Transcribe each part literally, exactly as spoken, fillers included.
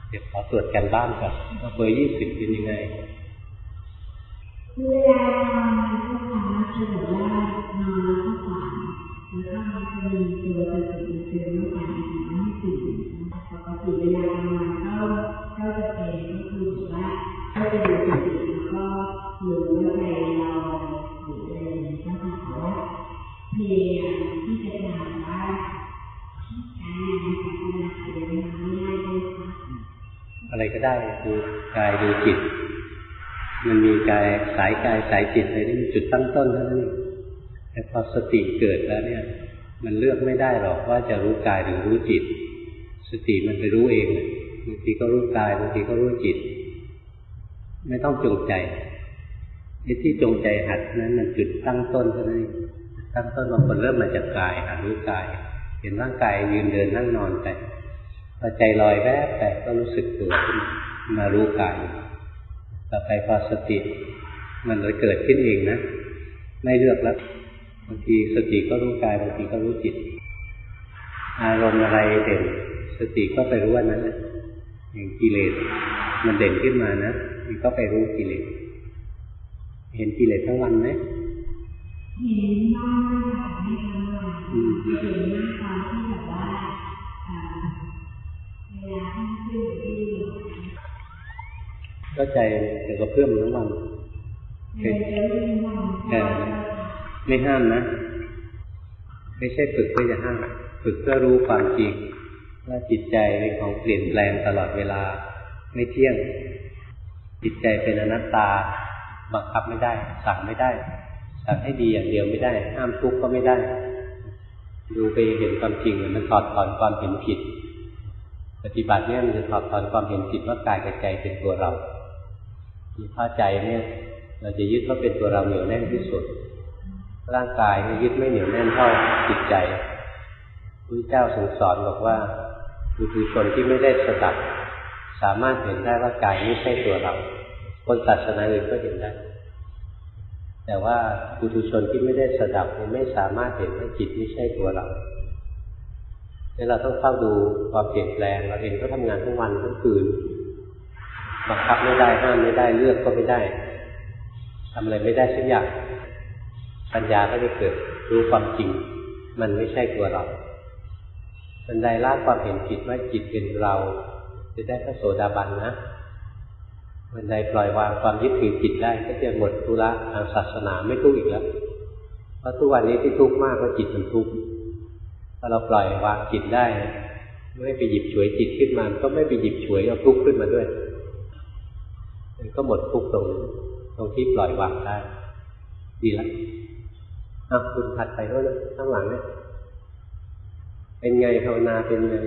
เดี๋ยวขอตรวจกันบ้านก่อนว่าเบอร์ยี่สิบเป็นยังไงเวลานอนก็ทำให้รู้ว่านอนแล้วก็ฝันแล้วก็มันจะมีตัวสติเตือนว่าการทำให้ตื่นปกติเวลานอนก็ก็จะเป็นก็คือว่าก็จะดูสติแล้วก็หรือว่าใจเราหรืออะไรอย่างนี้ก็คือว่าพยายามที่จะทำว่าการงานการทำงานอะไรไม่ได้ด้วยค่ะอะไรก็ได้ดูกายดูจิตมันมีกายสายกายสายจิตอะไรนี่มันจุดตั้งต้นเท่านั้นเองแต่พอสติเกิดแล้วเนี่ยมันเลือกไม่ได้หรอกว่าจะรู้กายหรือรู้จิตสติมันไปรู้เองบางทีก็รู้กายบางทีก็รู้จิตไม่ต้องจงใจไอ้ที่จงใจหัดนั้นมันจุดตั้งต้นเท่านั้นเองตั้งต้นบางคนเริ่มมาจากกายหัดรู้กายเห็นร่างกายยืนเดินนั่งนอนไปพอใจลอยแวบไปก็รู้สึกตัวขึ้นมารู้กายต่อไปพอสติมันเลยเกิดขึ้นเองนะไม่เลือกแล้วบางทีสติก็รู้กายบางทีก็รู้จิตอารมณ์อะไรเด่นสติก็ไปรู้ว่านั้นอย่างกิเลสมันเด่นขึ้นมานะมันก็ไปรู้กิเลสเห็นกิเลสทั้งวันไหมเห็นบ้างไม่ทั้งวันเห็นมากตอนที่แบบว่าเวลาที่ขึ้นที่ก็ใจแต่ก็เพิ่มทั้งวันแต่ไม่ห้ามนะไม่ใช่ฝึกเพื่อจะห้ามฝึกเพื่อรู้ความจริงว่าจิตใจเป็นของเปลี่ยนแปลงตลอดเวลาไม่เที่ยงจิตใจเป็นอนัตตาบังคับไม่ได้สั่งไม่ได้สั่งให้ดีอย่างเดียวไม่ได้ห้ามทุกข์ก็ไม่ได้ดูไปเห็นความจริงมันถอดถอนความเห็นผิดปฏิบัติเนี่ยมันจะถอดถอนความเห็นผิดว่ากายกับใจเป็นตัวเราถ้าใจเนี่ยเราจะยึดว่าเป็นตัวเราเหนียวแน่นที่สุดร่างกายเนี่ยยึดไม่เหนียวแน่นเท่าจิตใจพระเจ้าทรงสอนบอกว่าบุคคลที่ไม่ได้สดับสามารถเห็นได้ว่ากายไม่ใช่ตัวเราคนศาสนาอื่นก็เห็นได้แต่ว่าบุคคลที่ไม่ได้สดับไม่สามารถเห็นว่าจิตไม่ใช่ตัวเราเนี่ยเราต้องเข้าดูความเปลี่ยนแปลงเราเองก็ทำงานทั้งวันทั้งคืนบังคับไม่ได้ห้ามไม่ได้เลือกก็ไม่ได้ทำอะไรไม่ได้สักอย่างปัญญาก็จะเกิดรู้ความจริงมันไม่ใช่ตัวเราบันไดละความเห็นผิดว่าจิตเป็นเราจะได้พระโสดาบันนะบันไดปล่อยวางความยึดถือจิตได้ก็จะหมดธุระทางศาสนาไม่ทุกข์อีกแล้วเพราะทุกวันนี้ที่ทุกข์มากก็จิตมันทุกข์ถ้าเราปล่อยวางจิตได้ไม่ไปหยิบฉวยจิตขึ้นมาก็ไม่ไปหยิบฉวยเอาทุกข์ขึ้นมาด้วยมันก็หมดทุกข์ตรงตรงที่ปล่อยวางได้ดีแล้วอ่ะคุณถัดไปด้วยนะข้างหลังเนี่ยเป็นไงภาวนาเป็นไง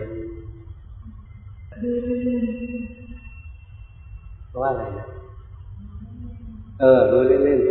เพราะว่าอะไรนะเออดูเล่นๆไป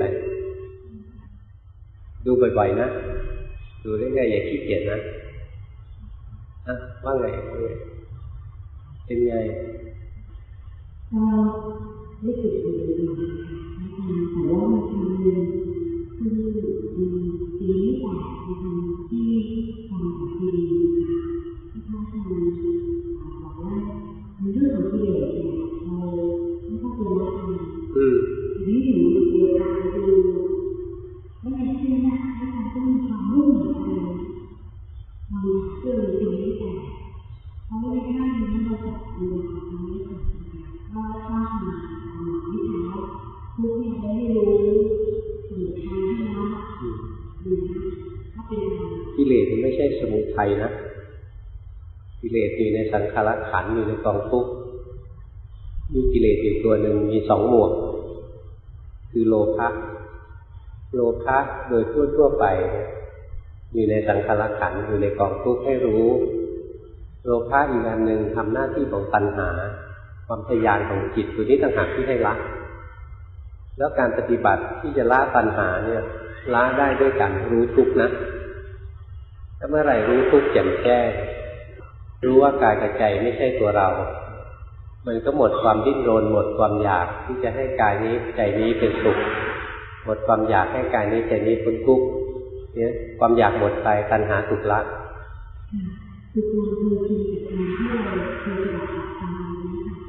ดูบ่อยๆนะดูเรื่อยๆอย่าขี้เกียจนะอ่ะว่าไงเป็นไงเราไม่ติดอยู่ในนั้นแต่ว่ามันทำเงินคือปีนี้แต่ในทางที่ทำกับดีนะคะที่เขาทำบอกว่าในเรื่องของกิเลสเนี่ยเราไม่ต้องเป็นละทำอืมนี่อยู่เวลาดูไม่ใช่ที่นะให้เราต้องมีความมุ่งหมายอะไรเราเชื่อในสิ่งนี้แต่เพราะว่าในด้านนี้เราจะดูของเราไม่ถูกว่าข้ามมาทำวิชาทุกอย่างได้รู้หรือทางให้เราดูนะถ้าเป็นกิเลสมันไม่ใช่สมุทัยนะกิเลสอยู่ในสังขารขันธ์อยู่ในกองทุกข์มีกิเลสอีกตัวหนึ่งมีสองหมวกคือโลภะโลภะโดยทั่วๆไปอยู่ในสังขารขันธ์อยู่ในกองทุกข์ให้รู้โลภะอีกอันหนึ่งทำหน้าที่ของตัณหาความทะยานของจิตตัวนี้ต่างหากที่ให้ละแล้วการปฏิบัติที่จะละตัณหาเนี่ยละได้ด้วยการรู้ทุกข์นะถ้าเมื่อไหร่รู้ทุกข์แจ่มแจ้งรู้ว่ากายกับใจไม่ใช่ตัวเรามันก็หมดความดิ้นรนหมดความอยากที่จะให้กายนี้ใจนี้เป็นสุขหมดความอยากให้กายนี้ใจนี้พ้นทุกข์เนี่ยความอยากหมดไปตัณหาถูกละคือตัวคือจริงกับการที่เราเคยปฏิบัติทำมาเนี่ยค่ะ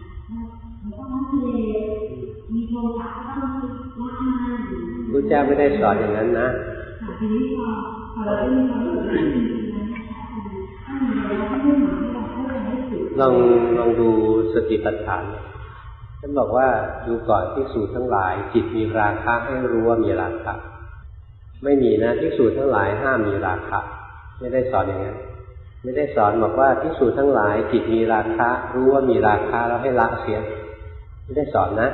เจ้าไม่ได้สอนอย่างนั้นนะทีนี้พอพอเราได้มีความรู้สึกว่าจริงๆแล้วนะคะถ้ามีแล้วก็ไม่หมายให้เราเข้าใจให้ผิดลองลองดูสติปัฏฐานท่านบอกว่าดูก่อนภิกษุทั้งหลายจิตมีราคะให้รู้ว่ามีราคะไม่มีนะภิกษุทั้งหลายห้ามมีราคะไม่ได้สอนอย่างนั้นไม่ได้สอนบอกว่าภิกษุทั้งหลายจิตมีราคะรู้ว่ามีราคะแล้วให้ละเสียไม่ได้สอนนะ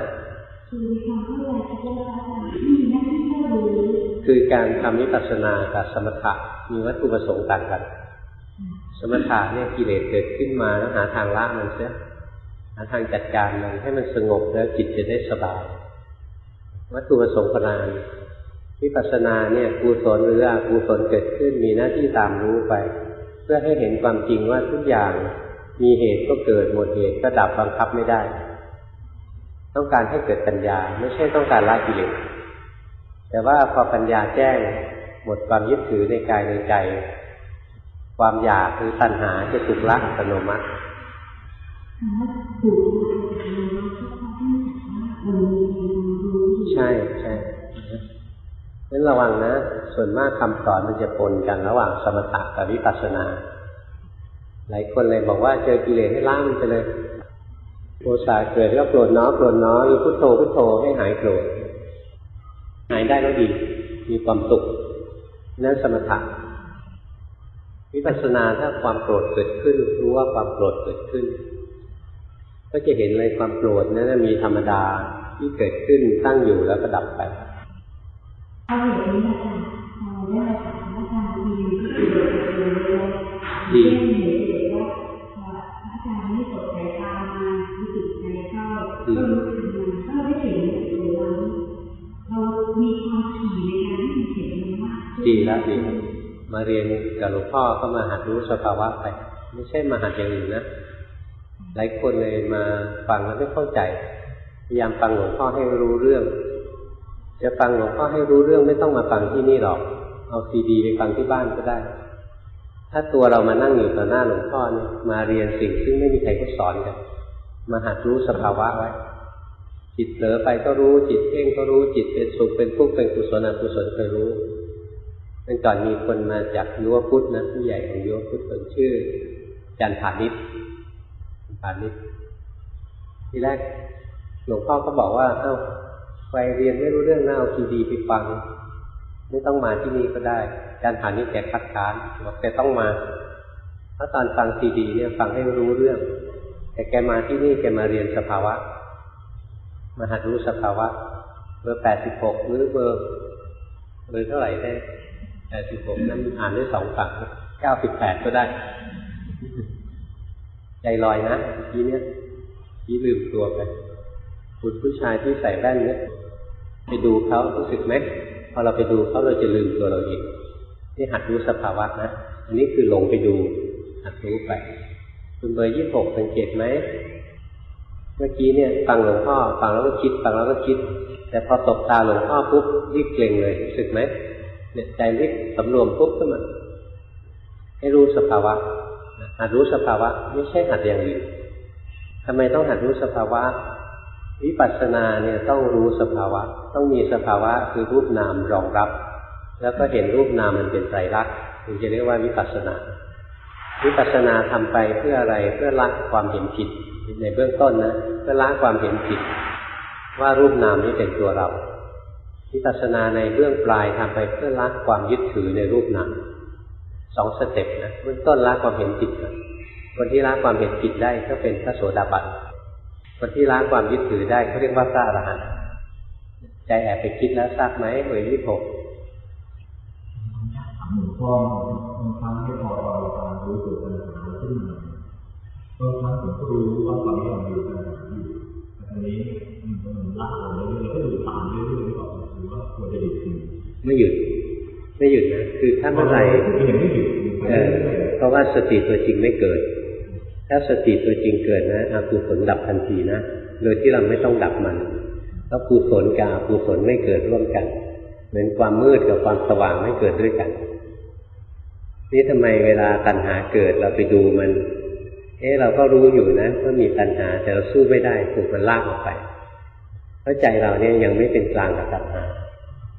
คือการทำวิปัสสนากับสมถะมีวัตถุประสงค์ต่างกันสมถะเนี่ยกิเลสเกิดขึ้นมาแล้วหาทางละมันเสียหาทางจัดการมันให้มันสงบแล้วจิตจะได้สบายวัตถุประสงค์คนละอันวิปัสสนาเนี่ยกุศลหรืออกุศลเกิดขึ้นมีหน้าที่ตามรู้ไปเพื่อให้เห็นความจริงว่าทุกอย่างมีเหตุก็เกิดหมดเหตุก็ดับบังคับไม่ได้ต้องการให้เกิดปัญญาไม่ใช่ต้องการละกิเลสแต่ว่าพอปัญญาแจ้งหมดความยึดถือในกายในใจความอยากหรือตัณหาจะถูกละอัตโนมัติใช่ใช่งั้นระวังนะส่วนมากคำสอนมันจะปนกันระหว่างสมถะกับวิปัสสนาหลายคนเลยบอกว่าเจอกิเลสให้ละมันไปเลยโทสะเกิดแล้วโกรธน้อโกรธน้อหรือพุทโธพุทโธให้หายโกรธหายได้แล้วดีมีความสุขนั่นสมถะวิปัสสนาถ้าความโกรธเกิดขึ้นรู้ว่าความโกรธเกิดขึ้นก็จะเห็นเลยความโกรธนั้นมีธรรมดาที่เกิดขึ้นตั้งอยู่แล้วก็ดับไปเอาอย่างนี้นะคะเราได้ถามอาจารย์ดีที่ดีเห็นเด็กว่าอาจารย์ไม่สดใจตามารู้สึกใจเข้าก็รู้สึกมันก็ได้เห็นตัวเราเรามีความถี่ในการที่เห็นมันมากดีแล้วดีมาเรียนกับหลวงพ่อก็มาหัดรู้สภาวะไปไม่ใช่มาหัดอย่างอื่นนะหลายคนเลยมาฟังแล้วไม่เข้าใจพยายามฟังหลวงพ่อให้รู้เรื่องจะฟังหลวงพ่อให้รู้เรื่องไม่ต้องมาฟังที่นี่หรอกเอาซีดีไปฟังที่บ้านก็ได้ถ้าตัวเรามานั่งอยู่ต่อหน้าหลวงพ่อเนี่ยมาเรียนสิ่งซึ่งไม่มีใครก็สอนกันมาหัดรู้สภาวะไว้จิตเผลอไปก็รู้จิตเพ่งก็รู้จิตเป็นสุขเป็นทุกข์เป็นกุศลอกุศลก็รู้เมื่อก่อนมีคนมาจากยุวพุทธนะผู้ใหญ่ของยุวพุทธคนชื่อจันทานิชพานิชทีแรกหลวงพ่อก็บอกว่าเอ้าไปเรียนไม่รู้เรื่องน่าเอาซีดีไปฟังไม่ต้องมาที่นี่ก็ได้การผ่านนี้แกคัดค้านบอกแกต้องมาเพราะตอนฟังซีดีเนี่ยฟังให้รู้เรื่องแต่แกมาที่นี่แกมาเรียนสภาวะมาหัดรู้สภาวะเบอร์แปดสิบหกหรือเบอร์เบอร์เท่าไหร่ได้แปดสิบหกนั้นอ่านได้สองฝั่งเก้าสิบแปดก็ได้ใจลอยนะทีเนี้ยทีลืมตัวไปคุณผู้ชายที่ใส่แว่นเนี่ยไปดูเขารู้สึกไหมพอเราไปดูเขาเราจะลืมตัวเราเองนี่หัดรู้สภาวะนะอันนี้คือหลงไปดูหัดรู้ไปคุณเบอร์ยี่สิบหกสังเกตไหมเมื่อกี้เนี่ยฟังหลวงพ่อฟังแล้วก็คิดฟังแล้วก็คิดแต่พอตบตาหลวงพ่อปุ๊บรีบเกร็งเลยรู้สึกไหมเนี่ยใจรีบสำรวมปุ๊บขึ้นมาให้รู้สภาวะหัดรู้สภาวะไม่ใช่หัดอย่างอื่นทำไมต้องหัดรู้สภาวะวิปัสสนาเนี่ยต้องรู้สภาวะต้องมีสภาวะคือรูปนามรองรับแล้วก็เห็นรูปนามมันเป็นไตรลักษณ์ถึงจะเรียกว่าวิปัสสนาวิปัสสนาทำไปเพื่ออะไรเพื่อละความเห็นผิดในเบื้องต้นนะเพื่อละความเห็นผิดว่ารูปนามนี้เป็นตัวเราวิปัสสนาในเบื้องปลายทำไปเพื่อละความยึดถือในรูปนามสองสเต็ปนะเบื้องต้นละความเห็นผิดคนที่ละความเห็นผิดได้ก็เป็นพระโสดาบันคนที่ละความยึดถือได้เขาเรียกว่าพระอรหันต์ใจแอบไปคิดแล้วทราบไหมเอ่ยยี่สิบหกหลวงพ่อบางครั้งไม่พอเราการรู้สึกปัญหาขึ้นมาบางครั้งผมก็รู้ว่าตอนนี้เราอยู่ปัญหาอยู่แต่ทีนี้มันมันลากเราเรื่อยๆก็อยู่ตามเรื่อยๆหรือเปล่าหรือว่าควรจะหยุดไม่หยุดไม่หยุดนะคือถ้าเมื่อไหร่ไม่หยุดเพราะว่าสติตัวจริงไม่เกิดถ้าสติตัวจริงเกิดนะอกุศลดับทันทีนะโดยที่เราไม่ต้องดับมันเพราะกุศลกับอกุศลไม่เกิดร่วมกันเหมือนความมืดกับความสว่างไม่เกิดด้วยกันนี่ทำไมเวลาตัณหาเกิดเราไปดูมันเอ๊ะเราก็รู้อยู่นะว่ามีตัณหาแต่เราสู้ไม่ได้ถูกมันลากออกไปเพราะใจเราเนี่ยยังไม่เป็นกลางกับตัณหา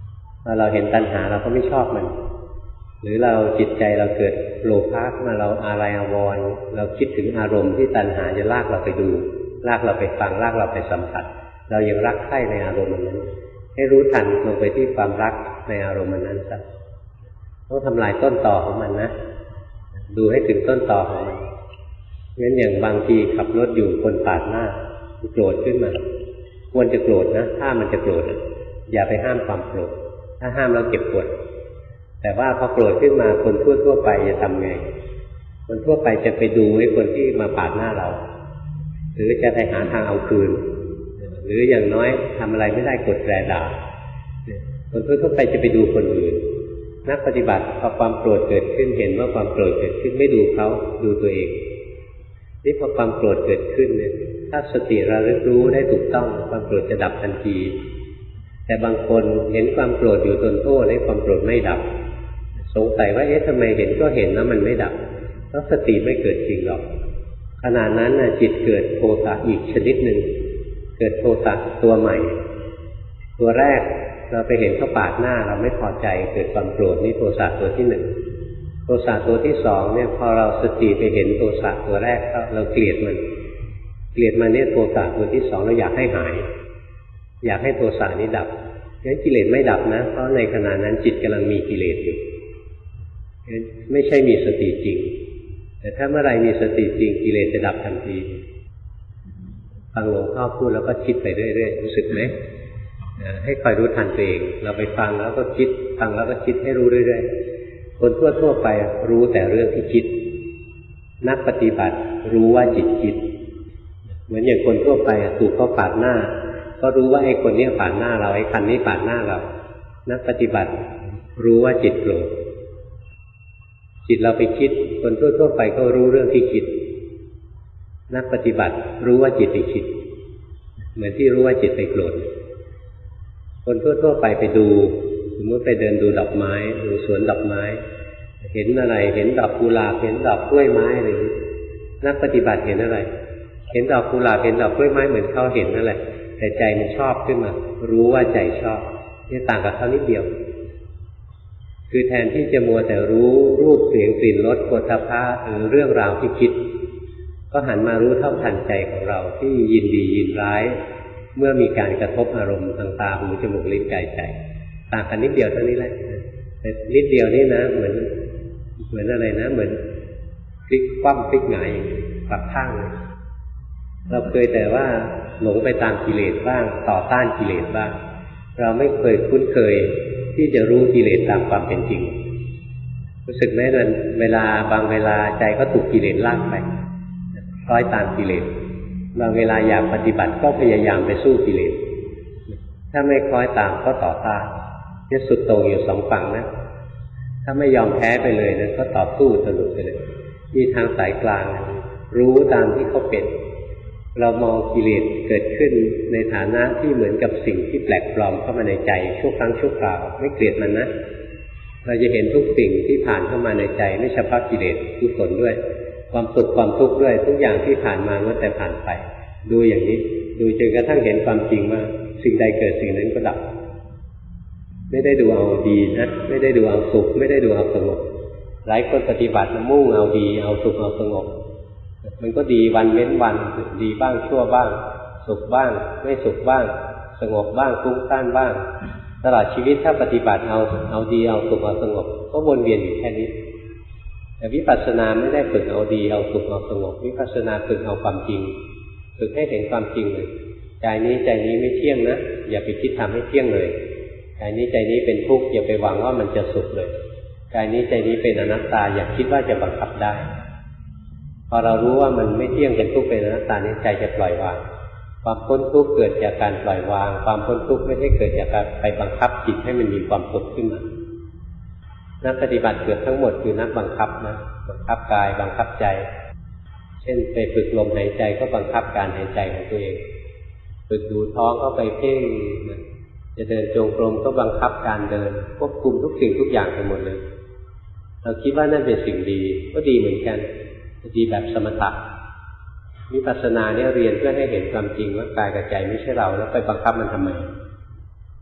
พอเราเห็นตัณหาเราก็ไม่ชอบมันหรือเราจิตใจเราเกิดโลภะมาเราอาลัยอาวรณ์เราคิดถึงอารมณ์ที่ตัณหาจะลากเราไปดูลากเราไปฟังลากเราไปสัมผัสเรายังรักใคร่ในอารมณ์นั้นให้รู้ทันลงไปที่ความรักในอารมณ์นั้นซะต้องทำลายต้นตอของมันนะดูให้ถึงต้นตอของมันงั้นอย่างบางทีขับรถอยู่คนปาดหน้าโกรธขึ้นมาควรจะโกรธนะถ้ามันจะโกรธอย่าไปห้ามความโกรธถ้าห้ามแล้วเก็บปวดแต่ว่าพอโกรธขึ้นมาคนทั่วๆไปจะทำไงคนทั่วไปจะไปดูไอ้คนที่มาปาดหน้าเราหรือจะไปหาทางเอาคืนหรืออย่างน้อยทำอะไรไม่ได้กดแตรด่าคนทั่วๆไปจะไปดูคนอื่นนักปฏิบัติพอความโกรธเกิดขึ้นเห็นว่าความโกรธเกิดขึ้นไม่ดูเขาดูตัวเองนี่พอความโกรธเกิดขึ้นเนี่ยถ้าสติระลึกรู้ได้ถูกต้องความโกรธจะดับทันทีแต่บางคนเห็นความโกรธอยู่ทนโทษให้ความโกรธไม่ดับสงสัยว่าเอ๊ะทำไมเห็นก็เห็นแล้วมันไม่ดับเพราะสติไม่เกิดจริงหรอกขณะนั้นน่ะจิตเกิดโทสะอีกชนิดหนึ่งเกิดโทสะตัวใหม่ตัวแรกเราไปเห็นเขาปาดหน้าเราไม่พอใจเกิดความโกรธนี่โทสะตัวที่หนึ่งโทสะตัวที่สองเนี่ยพอเราสติไปเห็นโทสะตัวแรกเราเกลียดมันเกลียดมันเนี่ยโทสะตัวที่สองเราอยากให้หายอยากให้โทสะนี้ดับงั้นกิเลสไม่ดับนะเพราะในขณะนั้นจิตกำลังมีกิเลสอยู่ไม่ใช่มีสติจริงแต่ถ้าเมื่อไรมีสติจริงกิเลสจะดับทันทีฟังหลวงพ่อพูดแล้วก็คิดไปเรื่อยๆรู้สึกไหมให้คอยรู้ทันตัวเองเราไปฟังแล้วก็คิดฟังแล้วก็คิดให้รู้เรื่อยๆคนทั่วๆไปรู้แต่เรื่องที่คิดนักปฏิบัติรู้ว่าจิตคิดเหมือนอย่างคนทั่วไปถูกเขาปาดหน้าก็รู้ว่าไอ้คนนี้ปาดหน้าเราไอ้คันนี้ปาดหน้าเรานักปฏิบัติรู้ว่าจิตโกรธจิตเราไปคิดคนทั่วๆไปก็รู้เรื่องที่คิดนักปฏิบัติรู้ว่าจิตไปคิดเหมือนที่รู้ว่าจิตไปโกรธคนทั่วๆไปไปดูสมมติไปเดินดูดอกไม้ดูสวนดอกไม้เห็นอะไรเห็นดอกกุหลาบเห็นดอกกล้วยไม้อะไรนักปฏิบัติเห็นอะไรเห็นดอกกุหลาบเห็นดอกกล้วยไม้เหมือนเขาเห็นนั่นแหละแต่ใจมันชอบขึ้นมารู้ว่าใจชอบนี่ต่างกับเขานิดเดียวคือแทนที่จะมัวแต่รู้รูปเสียงกลิ่นรสโผฏฐัพพะหรือเรื่องราวที่คิดก็หันมารู้เท่าทันใจของเราที่ยินดียินร้ายเมื่อมีการกระทบอารมณ์ทางตาหูจมูกลิ้นกายใจต่างกันนิดเดียวเท่านี้แหละแต่นิดเดียวนี่นะเหมือนเหมือนอะไรนะเหมือนพลิกคว่ำพลิกหงายปรับข้างเลยเราเคยแต่ว่าหลงไปตามกิเลสบ้างต่อต้านกิเลสบ้างเราไม่เคยคุ้นเคยที่จะรู้กิเลสตามความเป็นจริงรู้สึกไหมมันเวลาบางเวลาใจก็ถูกกิเลสลากไปคล้อยตามกิเลสบางเวลาอยากปฏิบัติก็พยายามไปสู้กิเลสถ้าไม่คล้อยตามก็ต่อต้านจะสุดโต่งอยู่สองฝั่งนะถ้าไม่ยอมแพ้ไปเลยนะก็ต่อสู้สนุกไปเลยมีทางสายกลางรู้ตามที่เขาเป็นเรามองกิเลสเกิดขึ้นในฐานะที่เหมือนกับสิ่งที่แปลกปลอมเข้ามาในใจชั่วครั้งชั่วคราวไม่เกลียดมันนะเราจะเห็นทุกสิ่งที่ผ่านเข้ามาในใจไม่เฉพาะกิเลสกุศลด้วยความสุขความทุกข์ด้วยทุกอย่างที่ผ่านมาเมื่อแต่ผ่านไปดูอย่างนี้ดูจนกระทั่งเห็นความจริงว่าสิ่งใดเกิดสิ่งนั้นก็ดับไม่ได้ดูเอาดีนะไม่ได้ดูเอาสุขไม่ได้ดูเอาสงบหลายคนปฏิบัติมุ่งเอาดีเอาสุขเอาสงบมันก็ดีวันเว้นวันดีบ้างชั่วบ้างสุขบ้างไม่สุขบ้างสงบบ้างฟุ้งซ่านบ้างตลอดชีวิตถ้าปฏิบัติเอาเอาดีเอาสุขเอาสงบก็วนเวียนอยู่แค่นี้แต่วิปัสสนาไม่ได้ฝึกเอาดีเอาสุขเอาสงบวิปัสสนาฝึกเอาความจริงฝึกให้เห็นความจริงเลยใจนี้ใจนี้ไม่เที่ยงนะอย่าไปคิดทำให้เที่ยงเลยใจนี้ใจนี้เป็นทุกข์อย่าไปหวังว่ามันจะสุขเลยใจนี้ใจนี้เป็นอนัตตาอย่าคิดว่าจะบังคับได้พอเรารู้ว่ามันไม่เที่ยงเป็นทุกข์เป็นอนัตตานี้ใจจะปล่อยวางความพ้นทุกข์เกิดจากการปล่อยวางความพ้นทุกข์ไม่ได้เกิดจากการไปบังคับจิตให้มันมีความสุขขึ้นมานักปฏิบัติเกือบทั้งหมดคือนักบังคับนะบังคับกายบังคับใจเช่นไปฝึกลมหายใจก็บังคับการหายใจของตัวเองฝึกดูท้องเข้าไปเพ่งจะเดินจงกรมก็บังคับการเดินควบคุมทุกสิ่งทุกอย่างไปหมดเลยเราคิดว่านั่นเป็นสิ่งดีก็ดีเหมือนกันดีแบบสมถะวิปัสสนาเนี่ยเรียนเพื่อให้เห็นความจริงว่ากายกับใจไม่ใช่เราแล้วไปบังคับมันทำไม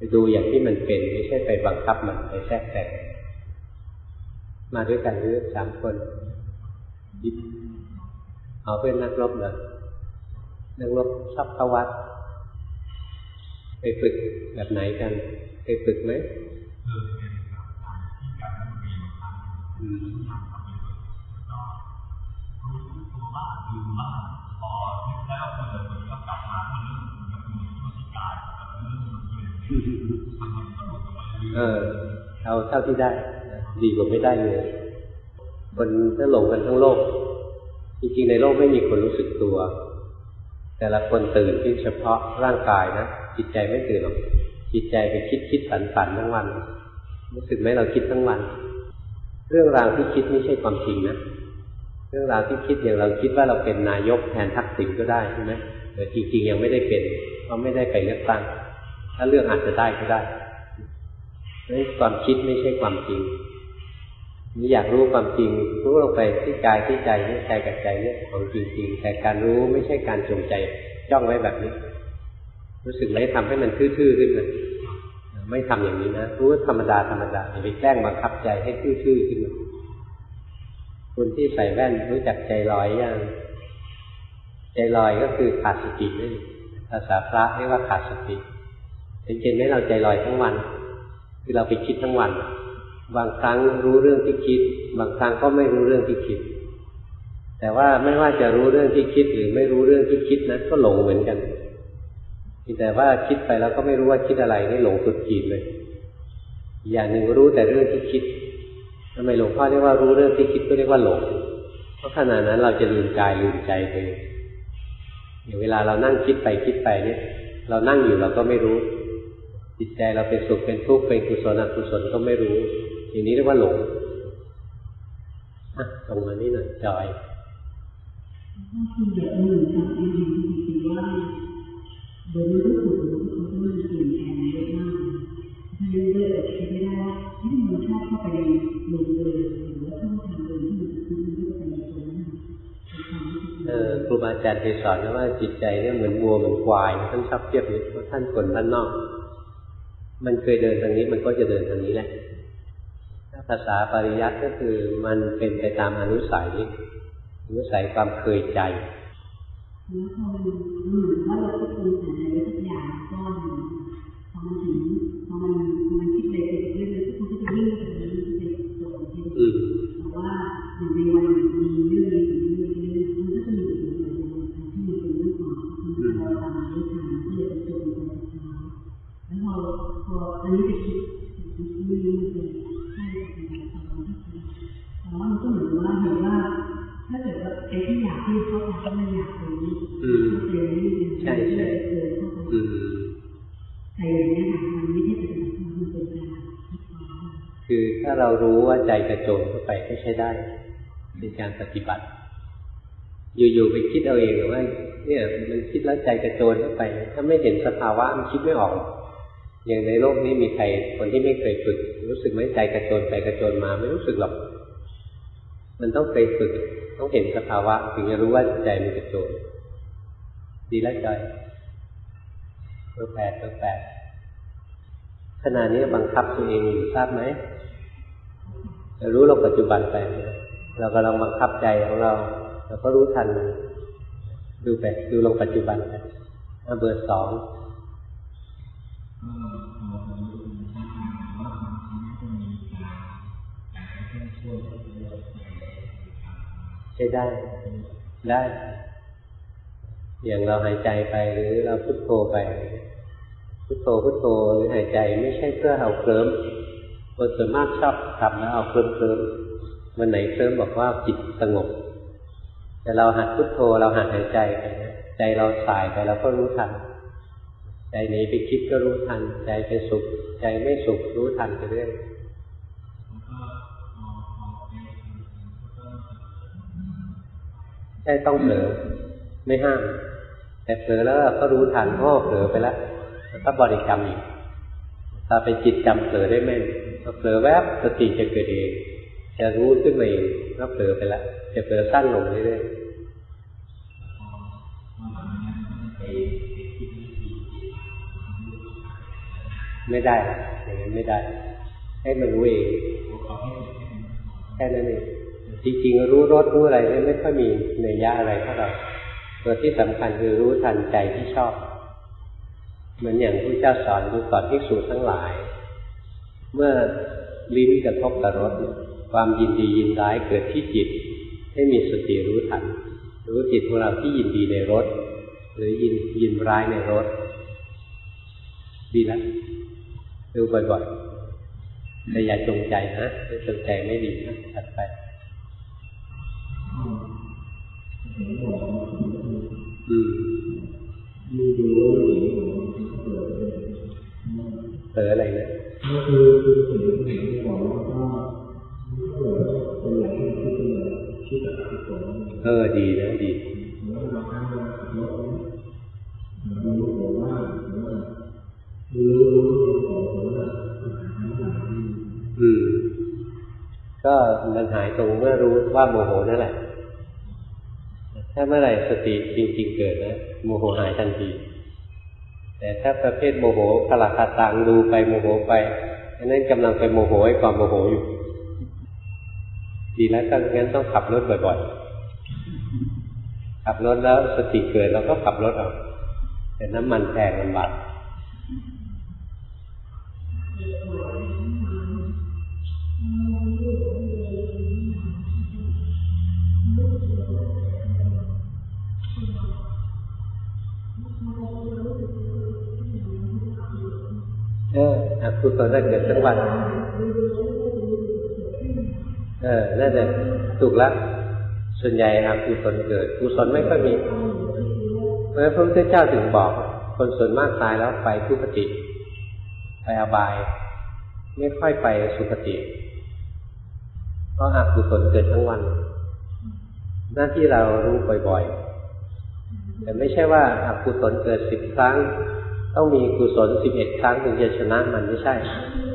ไปดูอย่างที่มันเป็นไม่ใช่ไปบังคับมันไปแทรกแต่งมาด้วยกันหรือสามคนเอาเพื่อนนักรบเหรอนักรบชอบเข้าวัดไปฝึกแบบไหนกันไปฝึกไหมอืมเออเอาเท่าที่ได้ดีกว่าไม่ได้เลยคนถ้าหลงกันทั้งโลกจริงๆในโลกไม่มีคนรู้สึกตัวแต่ละคนตื่นที่เฉพาะร่างกายนะจิตใจไม่ตื่นหรอกจิตใจไปคิดคิดฝันฝันทั้งวันรู้สึกไหมเราคิดทั้งวันเรื่องราวที่คิดไม่ใช่ความจริงนะเรื่องราวที่คิดอย่างเราคิดว่าเราเป็นนายกแทนทักษิณก็ได้ใช่ไหมแต่จริงๆยังไม่ได้เป็นเพราะไม่ได้ไปเลือกตั้งถ้าเรื่องอาจจะได้ก็ได้นี่ความคิดไม่ใช่ความจริงนี่อยากรู้ความจริงรู้ลงไปที่กายที่ใจนี่ใจกับใจเนี่ยของจริงๆแต่การรู้ไม่ใช่การจงใจจ้องไว้แบบนี้รู้สึกไหมทำให้มันทื่อๆขึ้นมาไม่ทำอย่างนี้นะรู้ธรรมดาธรรมดาอย่าไปแกล้งบังคับใจให้ทื่อๆขึ้นมาคนที่ใส่แว่นรู้จักใจลอยยังใจลอยก็คือขาดสตินั่นภาษาพระเรียกว่าขาดสติเป็นเช่นนี้เราใจลอยทั้งวันคือเราไปคิดทั้งวันบางครั้งรู้เรื่องที่คิดบางครั้งก็ไม่รู้เรื่องที่คิดแต่ว่าไม่ว่าจะรู้เรื่องที่คิดหรือไม่รู้เรื่องที่คิดนะก็หลงเหมือนกันแต่ว่าคิดไปแล้วก็ไม่รู้ว่าคิดอะไรนี่หลงสุดขีดเลยอย่างหนึ่งรู้แต่เรื่องที่คิดทำไมหลวงพ่อเรียกว่ารู้เรื่องที่คิดก็เรียกว่าหลงเพราะขณะนั้นเราจะลืมกายลืมใจไปอย่างเวลาเรานั่งคิดไปคิดไปเนี่ยเรานั่งอยู่เราก็ไม่รู้จิตใจเราเป็นสุขเป็นทุกข์เป็นกุศลอกุศลก็ไม่รู้อย่างนี้เรียกว่าหลงอ่ะตรงมานี่หน่อยจอยก็คือเดี๋ยวหนึ่งกับอีกหนึ่งคือว่าโดยไม่รู้สึกว่าเขาจะมีเปลี่ยนแปลงเยอะมากถ้าเรื่อยๆคิดไม่ได้ว่าที่มันชอบเข้าไปลงเลยหรือว่าช่องทางเดินที่มันคิดมันก็จะไปตรงนั้นเออครูบาอาจารย์เคยสอนว่าจิตใจเนี่ยเหมือนวัวเหมือนควายท่านชอบเทียบนี้เพราะท่านคนบ้านนอกมันเคยเดินทางนี้มันก็จะเดินทางนี้แหละถ้าภาษาปริยัติก็คือมันเป็นไปตามอนุสัยอนุสัยความเคยใจแล้วพอมันเหมือนว่าเราก็ปรุงแต่งอะไรทุกอย่างก็พอมันถึงพอมันมันคิดไปเรื่อยๆทุกคนก็จะยิ่งไปเรื่อยๆไปตรงที่แต่ว่าอยู่ในวันมีเรื่องนี้เรื่องนี้มันก็จะมีอีกเรื่องนึงที่มันเป็นเรื่องของที่เราทำด้วยกันที่จะเป็นตัวเป็นตัวแล้วพอพออันนี้ไปคิดเรื่องนี้มันใช่เป็นการทำที่ดีแต่ว่ามันก็เหมือนว่าเห็นว่าถ้าเกิดว่าไอ้ที่อยากที่เขาทำก็ไม่อยากรู้เรียนรู้ใช่ใช่เกิดเข้าไปแต่อย่างนี้ค่ะมันไม่ใช่เป็นการมันเป็นการคือถ้าเรารู้ว่าใจกระโจนเข้าไปก็ใช้ได้เป็นการปฏิบัติอยู่ๆไปคิดเอาเองหรือว่าเนี่ยมันคิดแล้วใจกระโจนเข้าไปถ้าไม่เห็นสภาวะมันคิดไม่ออกอย่างในโลกนี้มีใครคนที่ไม่เคยฝึกรู้สึกไหมใจกระโจนไปกระโจนมาไม่รู้สึกหรอกมันต้องเคยฝึกต้องเห็นสภาวะถึงจะรู้ว่าใจมันกระโจนดีแล้วใจตัวแปดตัวแปดขณะนี้บังคับตัวเองอยู่ทราบไหมเรารู้ลงปัจจุบันไปเรากำลังบังคับใจของเราเราก็รู้ทันดูไปดูลงปัจจุบันไปเบอร์สองใช้ได้ได้อย่างเราหายใจไปหรือเราพุทโธไปพุทโธพุทโธหรือหายใจไม่ใช่เพื่อเอาเคลิ้มคนส่วนมากชอบทำแล้วเอาเคลิ้มเคลิ้มวันไหนเคลิ้มบอกว่าจิตสงบแต่เราหัดพุทโธเราหัดหายใจไปใจเราสายไปเราก็รู้ทันใจหนีไปคิดก็รู้ทันใจไปสุขใจไม่สุขรู้ทันไปเรื่อยใช่ต้องเผลอไม่ห้ามแต่เผลอแล้วก็รู้ทันเพราะเผลอไปแล้วแล้วก็บริกรรมอีกถ้าเป็นจิตจำเผลอได้แม่นพอเผลอแวบสติจะเกิดเองจะรู้ขึ้นมาเองก็เผลอไปแล้วจะเผลอสั้นลงเรื่อยๆไม่ได้อย่างนั้นไม่ได้ให้มันรู้เองแค่นั้นเองจริงๆรู้รสรู้อะไรไม่ค่อยมีนัยยะอะไรเท่าไหร่ตัวที่สำคัญคือรู้ทันใจที่ชอบเหมือนอย่างพระเจ้าสอนดูก่อนภิกษุทั้งหลายเมื่อลิ้นกระทบกับรสความยินดียินร้ายเกิดที่จิตให้มีสติรู้ทันรู้จิตของเราที่ยินดีในรสหรือยินยินร้ายในรสดีแล้วดูบ่อยๆแต่อย่าจงใจนะถ้าจงใจไม่ดีนะตัดไปอืมเผลออะไรนะเออดีนะดีอืมก็มันหายตรงเมื่อรู้ว่าโมโหนั่นแหละถ้าเมื่อไหร่สติจริงๆเกิดนะโมโหหายทันทีแต่ถ้าประเภทโมโหขลักขัดตังดูไปโมโหไปอันนั้นกำลังไปโมโหให้ความโมโหอยู่ดีแล้วถ้างั้นต้องขับรถบ่อยๆขับรถแล้วสติเกิดเราก็ขับรถเอาแต่น้ำมันแพงลำบากเอออกุศลได้เกิดทั้งวันเออนั่นแหละถูกแล้วส่วนใหญ่อกุศลเกิดกุศลไม่ค่อยมีเพราะฉะนั้นพระพุทธเจ้าถึงบอกคนส่วนมากตายแล้วไปทุกขติไปอบายไม่ค่อยไปสุคติเพราะอกุศลเกิดทั้งวันหน้าที่เรารู้บ่อยๆแต่ไม่ใช่ว่าอกุศลเกิดสิบครั้งต้องมีกุศลสิบเอ็ดครั้งถึงจะชนะมันไม่ใช่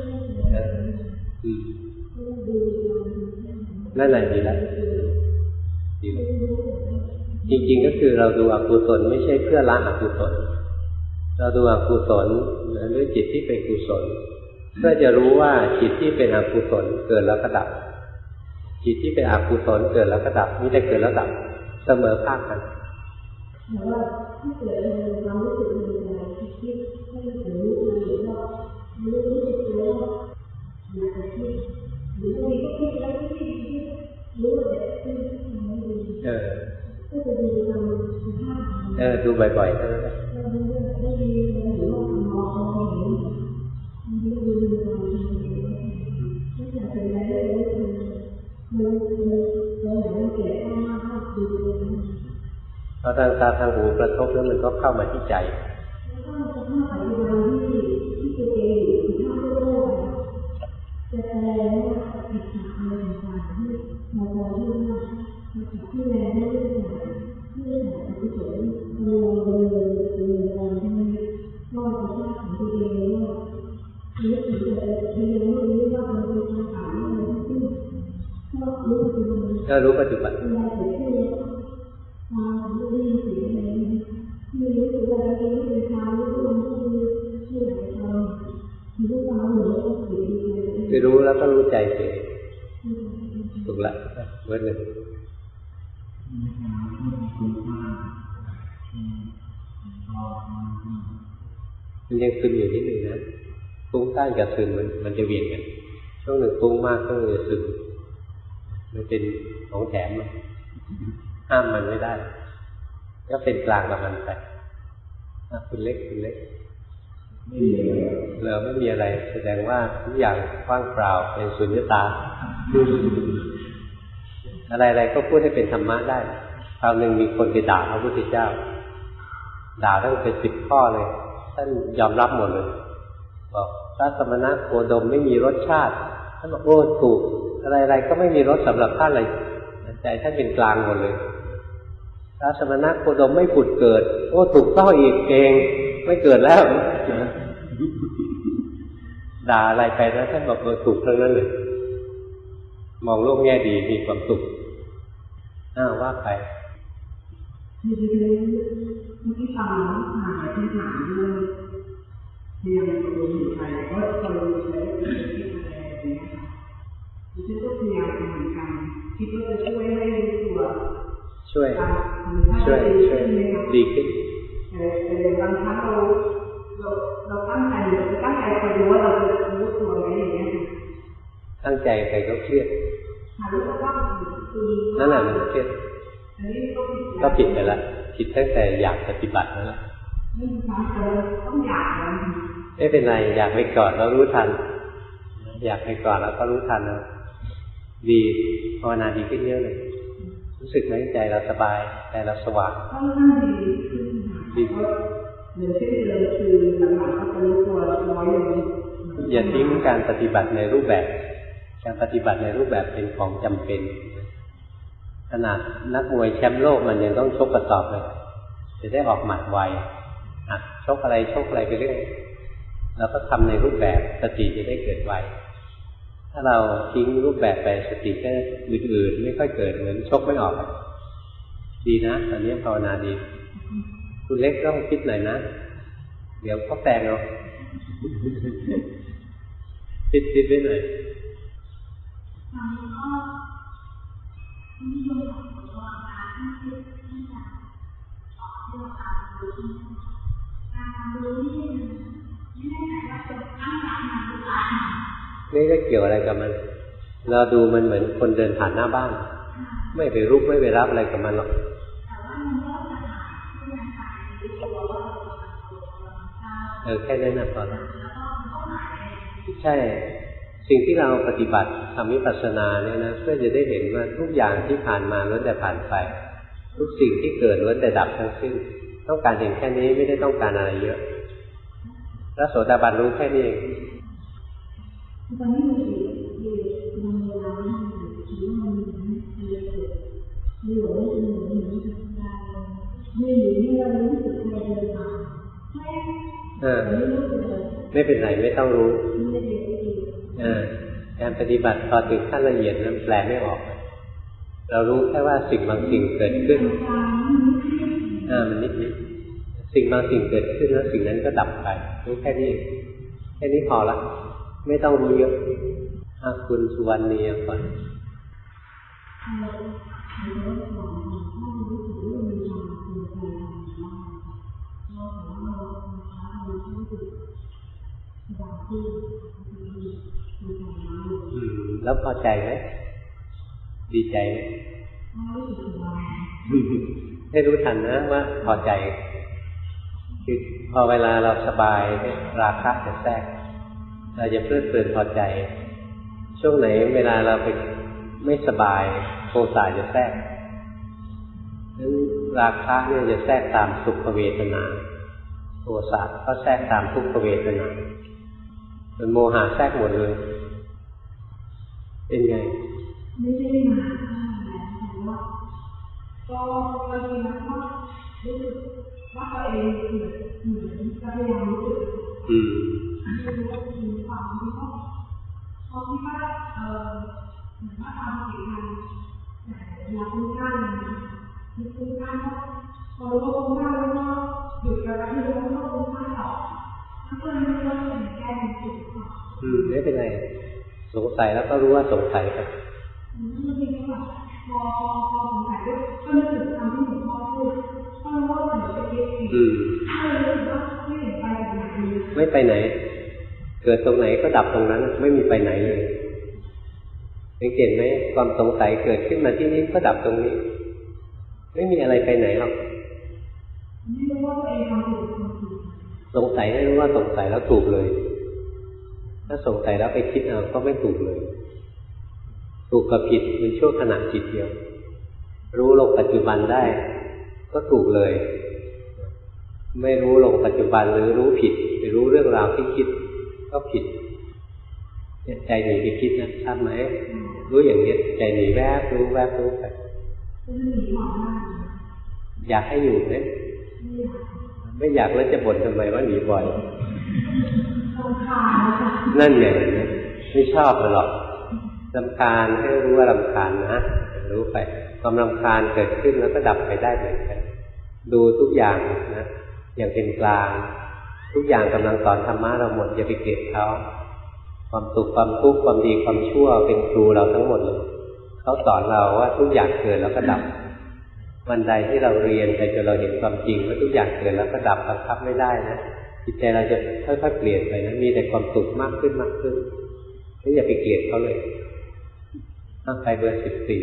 นั่นแหละดีแล้วดีแล้วจริงๆก็คือเราดูอกุศลไม่ใช่เพื่อละอกุศลเราดูอกุศลด้วยจิตที่เป็นกุศลเพื่อจะรู้ว่าจิตที่เป็นอกุศลเกิดแล้วก็ดับจิตที่เป็นอกุศลเกิดแล้วก็ดับนี่ได้เกิดแล้วดับเสมอภาคกันแต่ว่าที่เกิดในความรู้สึกในใจที่ให้ถึงรู้หรือว่ารู้รู้สึกตัวอยากจะคิดหรือว่าก็คิดแล้วคิดรู้แบบที่ทำไม่ดีเออก็จะดูทำสุภาพเออดูบ่อยๆเท่านั้นแหละได้ดีหรือว่ามองมองเห็นมันก็ดูดูความจริงไม่อยากเป็นอะไรเลยมันมันมันไหนมันเกิดข้างหน้าภาพดูพอทางตาทางหูกระทบแล้วมันก็เข้ามาที่ใจจะแสดงว่าผิดหลักอะไรต่างๆที่มาจอยที่ว่าที่แรงไม่ได้ที่ได้หาที่สวยลงเลยเลยการที่ว่าจะสร้างของตัวเองว่าที่ถึงจะที่ยังไม่รู้ว่ามันเป็นคำถามอะไรที่ก็รู้ปัจจุบันก็รู้ปัจจุบันความรู้ดีสิ่งอะไรที่รู้สึกว่าเราเป็นเป็นความรู้ตัวที่ที่ไหนเรารู้ความรู้แล้วก็สิ่งดีคือรู้แล้วก็รู้ใจเองถูกละเมื่อเลยมันยังซึมอยู่นิดหนึ่งนะฟุ้งซ่านกับซึมมันมันจะเวียนกันช่วงหนึ่งฟุ้งมากช่วงหนึ่งซึมมันเป็นของแถมห้ามมันไม่ได้ก็เป็นกลางกับมันไปคุณเล็กคุณเล็กไม่มีอะไรเราไม่มีอะไรแสดงว่าทุกอย่างว่างเปล่าเป็นสุญญตาอะไรๆก็พูดให้เป็นธรรมะได้คราวหนึ่งมีคนไปด่าพระพุทธเจ้าด่าตั้งเป็นสิบข้อเลยท่านยอมรับหมดเลยบอกพระสมณะโคดมไม่มีรสชาติท่านบอกโอ้ถูกอะไรๆก็ไม่มีรสสำหรับท่านเลยใจท่านเป็นกลางหมดเลยพระสมณะโคดมไม่ผุดเกิดโอ้ถูกต้องอีกเองไม่เกิดแล้วด่าอะไรไปนะท่านบอกเออถูกทั้งนั้นเลยมองโลกแง่ดีมีความสุขอ้าวว่าไปเมื่อกี้ฟังหายที่ถามเลยในยายามดูหัวใจก็คอยดูใจที่อะไรอย่างเงี้ยค่ะดิฉันก็พยายามเหมือนกันคิดว่าจะช่วยให้ตัวช่วยช่วยช่วยดีขึ้นแต่บางครั้งเราเราเราตั้งใจเราตั้งใจคอยดูว่าเราจะรู้ตัวไหมอย่างเงี้ยตั้งใจไปก็เครียดนั่นแหละมันเครียดก็ผิดไปแล้วผิดตั้งแต่อยากปฏิบัตินั่นแหละไม่เป็นไรอยากไปก่อนแล้วรู้ทันอยากไปก่อนแล้วก็รู้ทันนะดีภาวนาดีขึ้นเยอะเลยรู้สึกไหมใจเราสบายใจเราสว่างดีอย่าทิ้งการปฏิบัติในรูปแบบการปฏิบัติในรูปแบบเป็นของจำเป็นขนาดนักมวยแชมป์โลกมันยังต้องชกกระสอบเลยจะได้ออกหมัดไวหัดชกอะไรชกอะไรไปเรื่อยแล้วก็ทำในรูปแบบสติจะได้เกิดไวถ้าเราทิ้งรูปแบบไปสติก็อื่นๆไม่ค่อยเกิดเหมือนชกไม่ออกดีนะตอนนี้ภาวนาดีคุณเล็กต้องคิดหน่อยนะเดี๋ยวเขาแปลงเอาคิดคิดไว้หน่อยนี่ก็เกี่ยวอะไรกับมันเราดูมันเหมือนคนเดินผ่านหน้าบ้านไม่ไปรุกไม่ไปรับอะไรกับมันหรอกเออแค่นั้นนะพอแล้วใช่สิ่งที่เราปฏิบัติทำวิปัสสนาเนี่ยนะเพื่อจะได้เห็นว่าทุกอย่างที่ผ่านมาล้วนแต่ผ่านไปทุกสิ่งที่เกิดล้วนแต่ดับทั้งสิ้นต้องการเห็นแค่นี้ไม่ได้ต้องการอะไรเยอะพระโสดาบันรู้แค่นี้เองตอนนี้มันอยู่ในเวลาที่มันมีเกิดมีหลงมีหลงมีสึกใจมีหรือมีเรารู้สึกใจเดินผ่านเออไม่เป็นไรไม่ต้องรู้เออการปฏิบัติพอถึงขั้นละเอียดนั้นแปลไม่ออกเรารู้แค่ว่าสิ่งบางสิ่งเกิดขึ้นอ่ามันนิดนิดสิ่งบางสิ่งเกิดขึ้นแล้วสิ่งนั้นก็ดับไปรู้แค่นี้แค่นี้พอละไม่ต้องรู้เยอะอ่ะคุณสุวรรณีก่อนอืมแล้วพอใจไหมดีใจไหมให้รู้ทันนะว่าพอใจคือพอเวลาเราสบายราคะจะแทรกเราจะเพลิดเพลินพอใจช่วงไหนเวลาเราไปไม่สบายโทสะจะแทรกนั้นราคะเนี่ยจะแทรกตามสุขเวทนาโทสะก็แทรกตามทุกขเวทนาเป็นโมหะแทรกหมดเลยเป็นไงไม่ได้มาแต่ว่าก็บางทีมันก็รู้สึกว่าตัวเองเหมือนเหมือนพยายามรู้สึกอืมไม่รู้ว่ามีความที่เขาเขาคิดว่าเออเหมือนว่าทำสิ่งนั้นแต่เวลาพูดง่ายนะมีพูดง่ายก็พอรู้ว่าพูดง่ายแล้วก็หยุดการที่รู้ว่าพูดง่ายต่อแล้วก็เลยไม่รู้ว่าเป็นแก้เป็นจุดต่ออืมไม่เป็นไรสงสัยแล้วก็รู้ว่าสงสัยไปอืมไม่เป็นไรพอพอพอสงสัยด้วยก็นึกถึงคำที่หลวงพ่อพูดก็รู้ว่าเหมือนไปคิดเองก็เลยรู้สึกว่าไม่เห็นไปไหนไม่ไปไหนเกิดตรงไหนก็ดับตรงนั้นไม่มีไปไหนเลยสังเกตไหมความสงสัยเกิดขึ้นมาที่นี้ก็ดับตรงนี้ไม่มีอะไรไปไหนหรอกไม่รู้ว่าเองทำถูกสงสัยให้รู้ว่าสงสัยแล้วถูกเลยถ้าสงสัยแล้วไปคิดเอาก็ไม่ถูกเลยถูกกับผิดเป็นชั่วขณะจิตเดียวรู้ลงปัจจุบันได้ก็ถูกเลยไม่รู้ลงปัจจุบันหรือรู้ผิดไปรู้เรื่องราวที่คิดก็ผิดใจหนีไปคิดนะทราบไหมรู้อย่างนี้ใจหนีแวบรู้แวบรู้ไปอยากให้อยู่ไหมไม่อยากแล้วจะบ่นทำไมว่าหนีบ่อยนั่นไงไม่ชอบหรอกรำคาญให้รู้ว่ารำคาญนะรู้ไปความรำคาญเกิดขึ้นแล้วก็ดับไปได้เหมือนกันดูทุกอย่างนะอย่างเป็นกลางทุกอย่างกำลังสอนธรรมะเราหมดอย่าไปเกลียดเขาความสุขความทุกข์ความดีความชั่วเป็นครูเราทั้งหมดเลยเขาสอนเราว่าทุกอย่างเกิดแล้วก็ดับวันใดที่เราเรียนไปจนเราเห็นความจริงว่าทุกอย่างเกิดแล้วก็ดับบังคับไม่ได้นะจิตใจเราจะค่อยๆเปลี่ยนไปนะมีแต่ความสุขมากขึ้นมากขึ้นไม่อย่าไปเกลียดเขาเลยตั้งไปเบอร์สิบสี่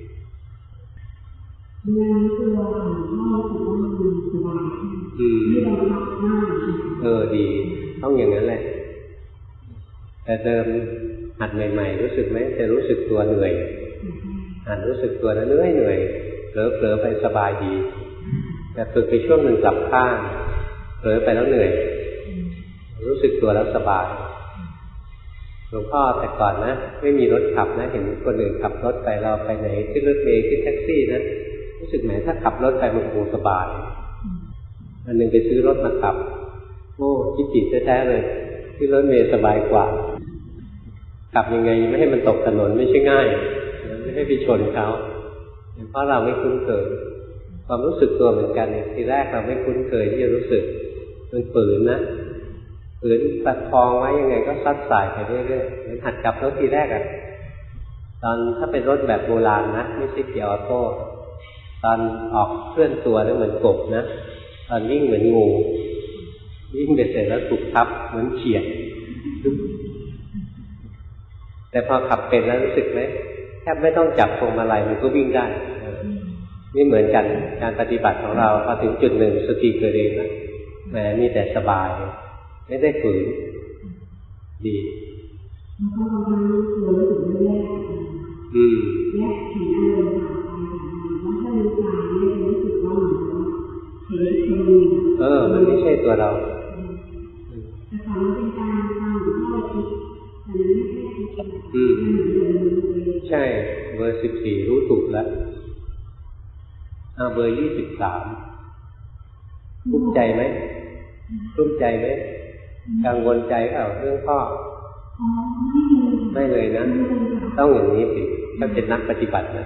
เมื่อตัวพ่อถือว่ามันสบายที่เราทำได้เออดีต้องอย่างนั้นแหละแต่เดิมหัดใหม่ๆรู้สึกไหมจะรู้สึกตัวเหนื่อยหัดรู้สึกตัวแล้วเหนื่อยเหนื่อยเผลอเผลอไปสบายดีแต่ฝึกไปช่วงหนึ่งกลับข้างเผลอไปแล้วเหนื่อยรู้สึกตัวแล้วสบายหลวงพ่อแต่ก่อนนะไม่มีรถขับนะเห็นคนอื่นขับรถไปเราไปไหนขึ้นรถเมล์ขึ้นแท็กซี่นะรู้สึกไหมถ้าขับรถไปมันคงสบายอันหนึ่งไปซื้อรถมาขับโอ้คิดผิดแท้ๆเลยที่รถเมล์สบายกว่าขับยังไงไม่ให้มันตกถนนไม่ใช่ง่ายไม่ให้ไปชนเขาเพราะเราไม่คุ้นเคยความรู้สึกตัวเหมือนกันทีแรกเราไม่คุ้นเคยที่จะรู้สึกมันฝืนนะฝืนประคองไว้ยังไงก็ซัดสายไปเรื่อยๆเหมือนหัดขับรถทีแรกอะตอนถ้าเป็นรถแบบโบราณนะไม่ใช่เกียร์ออโต้ตอนออกเคลื่อนตัวแล้วเหมือนกบนะตอนวิ่งเหมือนงูวิ่งไปเสร็จแล้วถูกทับเหมือนเขียดแต่พอขับเป็นแล้วรู้สึกไหมแทบไม่ต้องจับพวงมาลัยมันก็วิ่งได้นี่เหมือนกันการปฏิบัติของเราพอถึงจุดหนึ่งสติเกิดเองนะแหมมีแต่สบายไม่ได้ฝืนดีอืมเออมันไม่ใช่ตัวเราอืมใช่เบอร์สิบสี่รู้ถูกแล้วเอาเบอร์ยี่สิบสามทุกข์ใจไหมทุกข์ใจไหมกังวลใจเปล่าเรื่องพ่อไม่เลยนะต้องอย่างนี้สิถ้าเป็นนักปฏิบัตินะ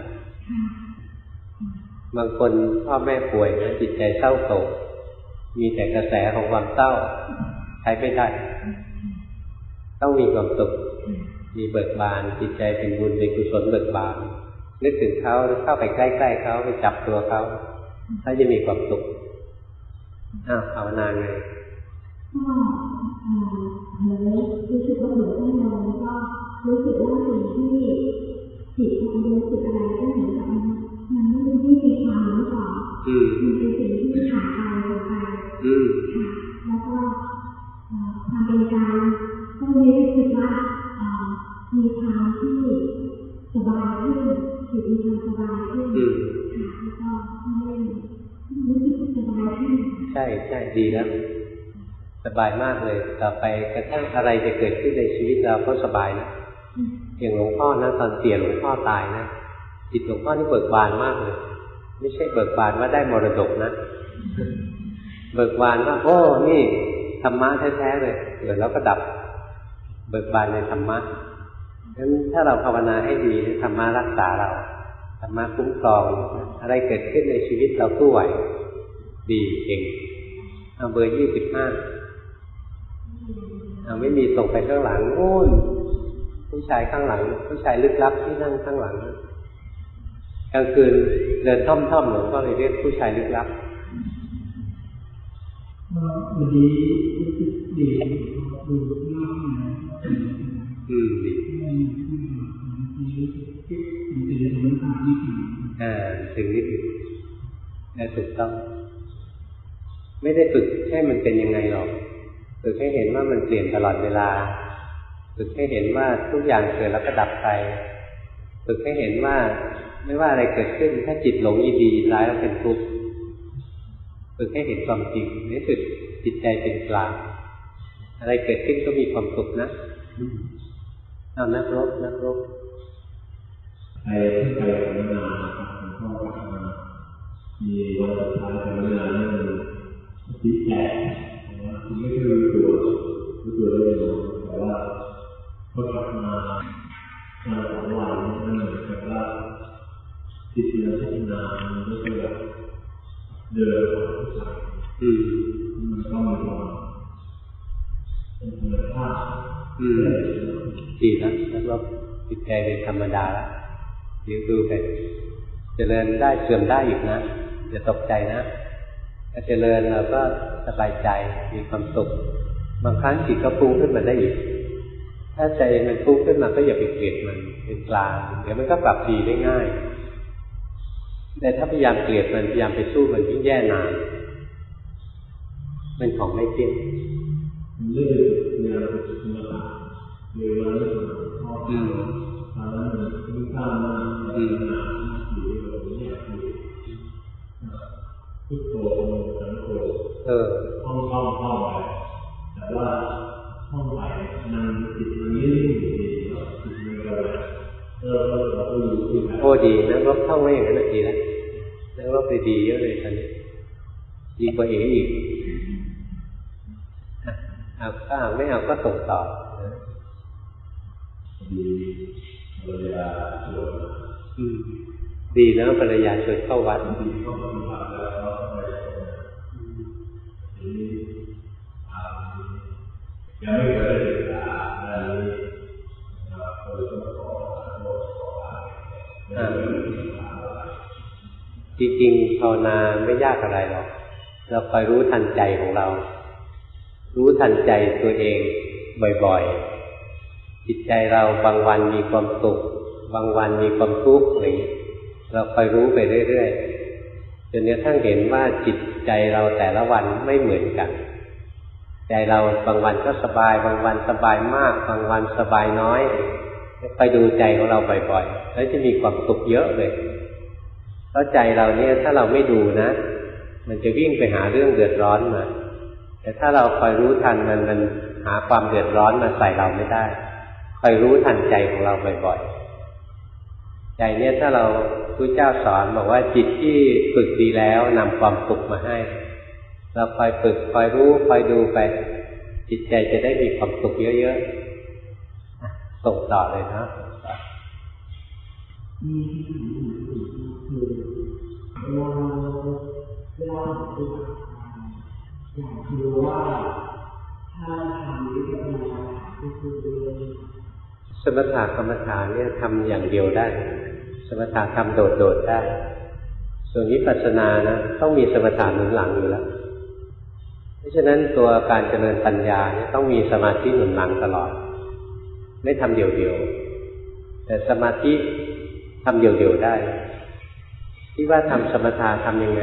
บางคนพ่อแม่ป่วยนะจิตใจเศร้าโศกมีแต่กระแสของความเศร้าใช้ไม่ได้ต้องมีความสุขมีเบิกบานจิตใจเป็นบุญเป็นกุศลเบิกบานนึกถึงเขาเข้าไปใกล้ๆเขาไปจับตัวเขาเขาจะมีความสุขอ้าวภาวนาไงก็เหมือนรู้สึกว่าเหมือนต้องลงแล้วก็รู้สึกว่าสิ่งที่ผิดมันรู้สึกอะไรก็เหมือนกับมันไม่ได้มีความรู้ต่อมันเป็นสิ่งที่ขาดไปไปค่ะแล้วก็ทำเป็นการก็เลยรู้สึกว่ามีความที่สบายขึ้นจิตมีความสบายขึ้นค่ะแล้วก็ไม่รู้สึกสบายขึ้นใช่ใช่ดีแล้วสบายมากเลยต่อไปกระทั่งอะไรจะเกิดขึ้นในชีวิตเราก็สบายนะอย่างหลวงพ่อนะตอนเสียหลวงพ่อตายนะจิตหลวงพ่อนี่เบิกบานมากเลยไม่ใช่เบิกบานว่าได้มรดกนะเบิกบานว่าโอ้นี่ธรรมะแท้ๆเลยเกิดแล้วก็ดับเบิกบานในธรรมะงั้นถ้าเราภาวนาให้ดีธรรมะรักษาเราธรรมะคุ้มครองอะไรเกิดขึ้นในชีวิตเราสู้ไหวดีเก่งเอาเบอร์ยี่สิบห้าเอาไม่มีส่งไปข้างหลังโอ้ยผู้ชายข้างหลังผู้ชายลึกลับที่นั่งข้างหลังกลางคืนเดินท่อมๆหลวงก็เลยเรียกผู้ชายลึกลับวันนี้ดีดูมากนะอืมดีอ่าถึงนิดนึงแต่ถูกต้องไม่ได้ฝึกให้มันเป็นยังไงหรอกฝึกให้เห็นว่ามันเปลี่ยนตลอดเวลาฝึกให้เห็นว่าทุกอย่างเกิดแล้วก็ดับไปฝึกให้เห็นว่าไม่ว่าอะไรเกิดขึ้นถ้าจิตหลงยินดียินร้ายแล้วเป็นทุกข์ฝึกให้เห็นความจริงในสุดจิตใจเป็นกลางอะไรเกิดขึ้นก็มีความสุขนะเอานักรบนักรบไปไปทำงานนะครับหลวงพ่อกลับมามีวันสุดท้ายทำงานเรื่องติดแก่คุณไม่เคยรู้ตัวรู้ตัวได้ยังแต่ว่าพอกลับมามาสองวันนั่นเหมือนกับว่าจิตเราพัฒนามันไม่ใช่แบบเดินผ่านผู้ชายมันต้องมีความเป็นธรรมชาติอืมดีนะแล้วก็จิตใจเป็นธรรมดาแล้วเดี๋ยวดูไปเจริญได้เสื่อมได้อีกนะอย่าตกใจนะถ้าเจริญเราก็สบายใจมีความสุขบางครั้งจิตก็ฟุ้งขึ้นมาได้อีกถ้าใจมันฟุ้งขึ้นมาก็อย่าไปเกลียดมันเป็นกลางเดี๋ยวมันก็ปรับดีได้ง่ายแต่ถ้าพยายามเกลียดมันพยายามไปสู้มันยิ่งแย่นานมันของไม่เที่ยงเรื่องเวลาเราไปคิดมาเวลาเราชอบอืมตอนนั้นมันมีข้าวมาอืมอยู่ในแบบนี้อยู่พุทโธสังโฆเออท่องท่องท่องไปแต่ว่าท่องไปมันจิตมันนิ่งอยู่ดีจิตมันก็แบบเออเราก็รู้ที่ไหนโอ้ดีนะก็ท่องไว้อย่างนั้นดีแล้วแล้วก็ไปดีเยอะเลยตอนนี้ดีกว่าเอ๋อีกเอาก็เอาไม่เอาก็ส่งต่อดีภรรยาชวนอืมดีแล้วภรรยาชวนเข้าวัดดีเข้าปฏิบัติแล้วทีนี้ยังไม่เคยได้ศึกษาด้านนี้เราเคยต้องขอโทษขออภัยจริงๆภาวนาไม่ยากอะไรหรอกเราคอยรู้ทันใจของเรารู้ทันใจตัวเองบ่อยๆจิตใจเราบางวันมีความสุขบางวันมีความทุกข์อะไรอย่างนี้เราคอยรู้ไปเรื่อยๆจนกระทั่งเห็นว่าจิตใจเราแต่ละวันไม่เหมือนกันใจเราบางวันก็สบายบางวันสบายมากบางวันสบายน้อยไปดูใจของเราบ่อยๆแล้วจะมีความสุขเยอะเลยเพราะใจเราเนี่ยถ้าเราไม่ดูนะมันจะวิ่งไปหาเรื่องเดือดร้อนมาแต่ถ้าเราคอยรู้ทันมันมันหาความเดือดร้อนมาใส่เราไม่ได้คอยรู้ทันใจของเราบ่อยๆใจเนี่ยถ้าเราพระเจ้าสอนบอกว่าจิตที่ฝึกดีแล้วนำความสุขมาให้เราคอยฝึกคอยรู้คอยดูไปจิตใจจะได้มีความสุขเยอะๆส่งต่อเลยนะมีที่หนึ่งคือเวลาเวลาปฏิบัติอยากรู้ว่าถ้าทำวิปัสสนาก็คือสมถะกรรมฐานเนี่ยทำอย่างเดียวได้สมถะทำโดดๆได้ส่วนวิปัสสนานะต้องมีสมถะหนุนหลังอยู่แล้วเพราะฉะนั้นตัวการเจริญปัญญาเนี่ยต้องมีสมาธิหนุนหลังตลอดไม่ทำเดี่ยวๆแต่สมาธิทำเดี่ยวๆได้ที่ว่าทำสมถะทำยังไง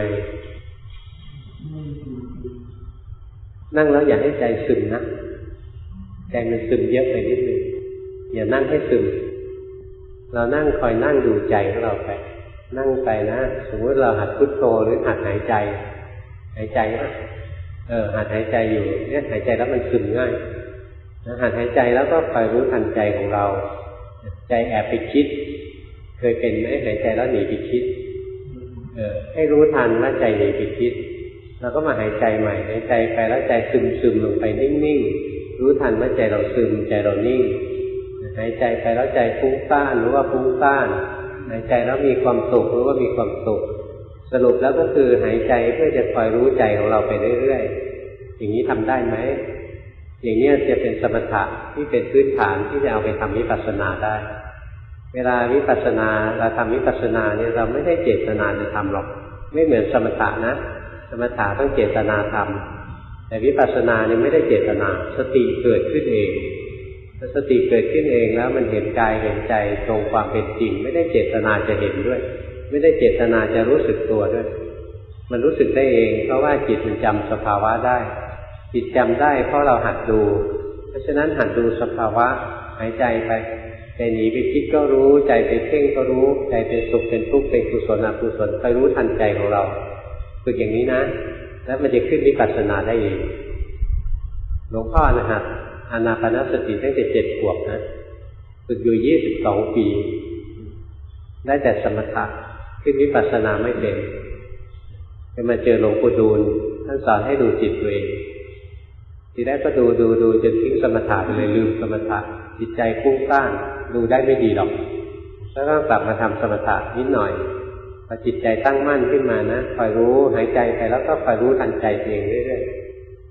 นั่งแล้วอย่าให้ใจซึมนะใจมันซึมเยอะไปนิดนึงอย่านั่งให้ซึมเรานั่งคอยนั่งดูใจของเราไปนั่งไปนะสมมติเราหัดพุทโธหรือหัดหายใจหายใจนะเออหัดหายใจอยู่เนี่ยหายใจแล้วมันซึมง่ายนะหัดหายใจแล้วก็คอยรู้ทันใจของเราใจแอบไปคิดเคยเป็นไหมหายใจแล้วหนีไปคิดเออให้รู้ทันว่าใจหนีไปคิดเราก็มาหายใจใหม่หายใจไปแล้วใจซึมซึมลงไปนิ่งๆรู้ทันว่าใจเราซึมใจเรานิ่งหายใจไปแล้วใจฟุ้งซ่านหรือว่าฟุ้งซ่านหายใจแล้วมีความสุขหรือว่ามีความสุขสรุปแล้วก็คือหายใจเพื่อจะคอยรู้ใจของเราไปเรื่อยๆอย่างนี้ทำได้ไหมอย่างนี้จะเป็นสมถะที่เป็นพื้นฐานที่จะเอาไปทำวิปัสสนาได้เวลาวิปัสสนาเราทำวิปัสสนาเนี่ยเราไม่ได้เจตนาจะทำหรอกไม่เหมือนสมถะนะสมถะต้องเจตนาทำแต่วิปัสสนาเนี่ยไม่ได้เจตนาสติเกิดขึ้นเองถ้าสติเกิดขึ้นเองแล้วมันเห็นกายเห็นใจตรงความเป็นจริงไม่ได้เจตนาจะเห็นด้วยไม่ได้เจตนาจะรู้สึกตัวด้วยมันรู้สึกได้เองเพราะว่าจิตมันจำสภาวะได้จิตจำได้เพราะเราหัดดูเพราะฉะนั้นหัดดูสภาวะหายใจไปใจหนีไปคิดก็รู้ใจไปเพ่งก็รู้ใจเป็นสุขเป็นทุกข์เป็นกุศลอกุศลคอยรู้ทันใจของเราฝึกอย่างนี้นะแล้วมันจะขึ้นวิปัสสนาได้เองหลวงพ่อนะฮะอานาปานสติตั้งแต่เจ็ดขวบนะฝึกอยู่ยี่สิบสองปีได้แต่สมถะขึ้นวิปัสสนาไม่เป็นไปมาเจอหลวงปู่ดูลท่านสอนให้ดูจิตตัวเองทีแรกก็ดูดูดูจนทิ้งสมถะไปเลยลืมสมถะจิตใจฟุ้งซ่านดูได้ไม่ดีหรอกแล้วก็กลับมาทำสมถะนิดหน่อยพอจิตใจตั้งมั่นขึ้นมานะคอยรู้หายใจไปแล้วก็คอยรู้ทันใจเองเรื่อยๆพอ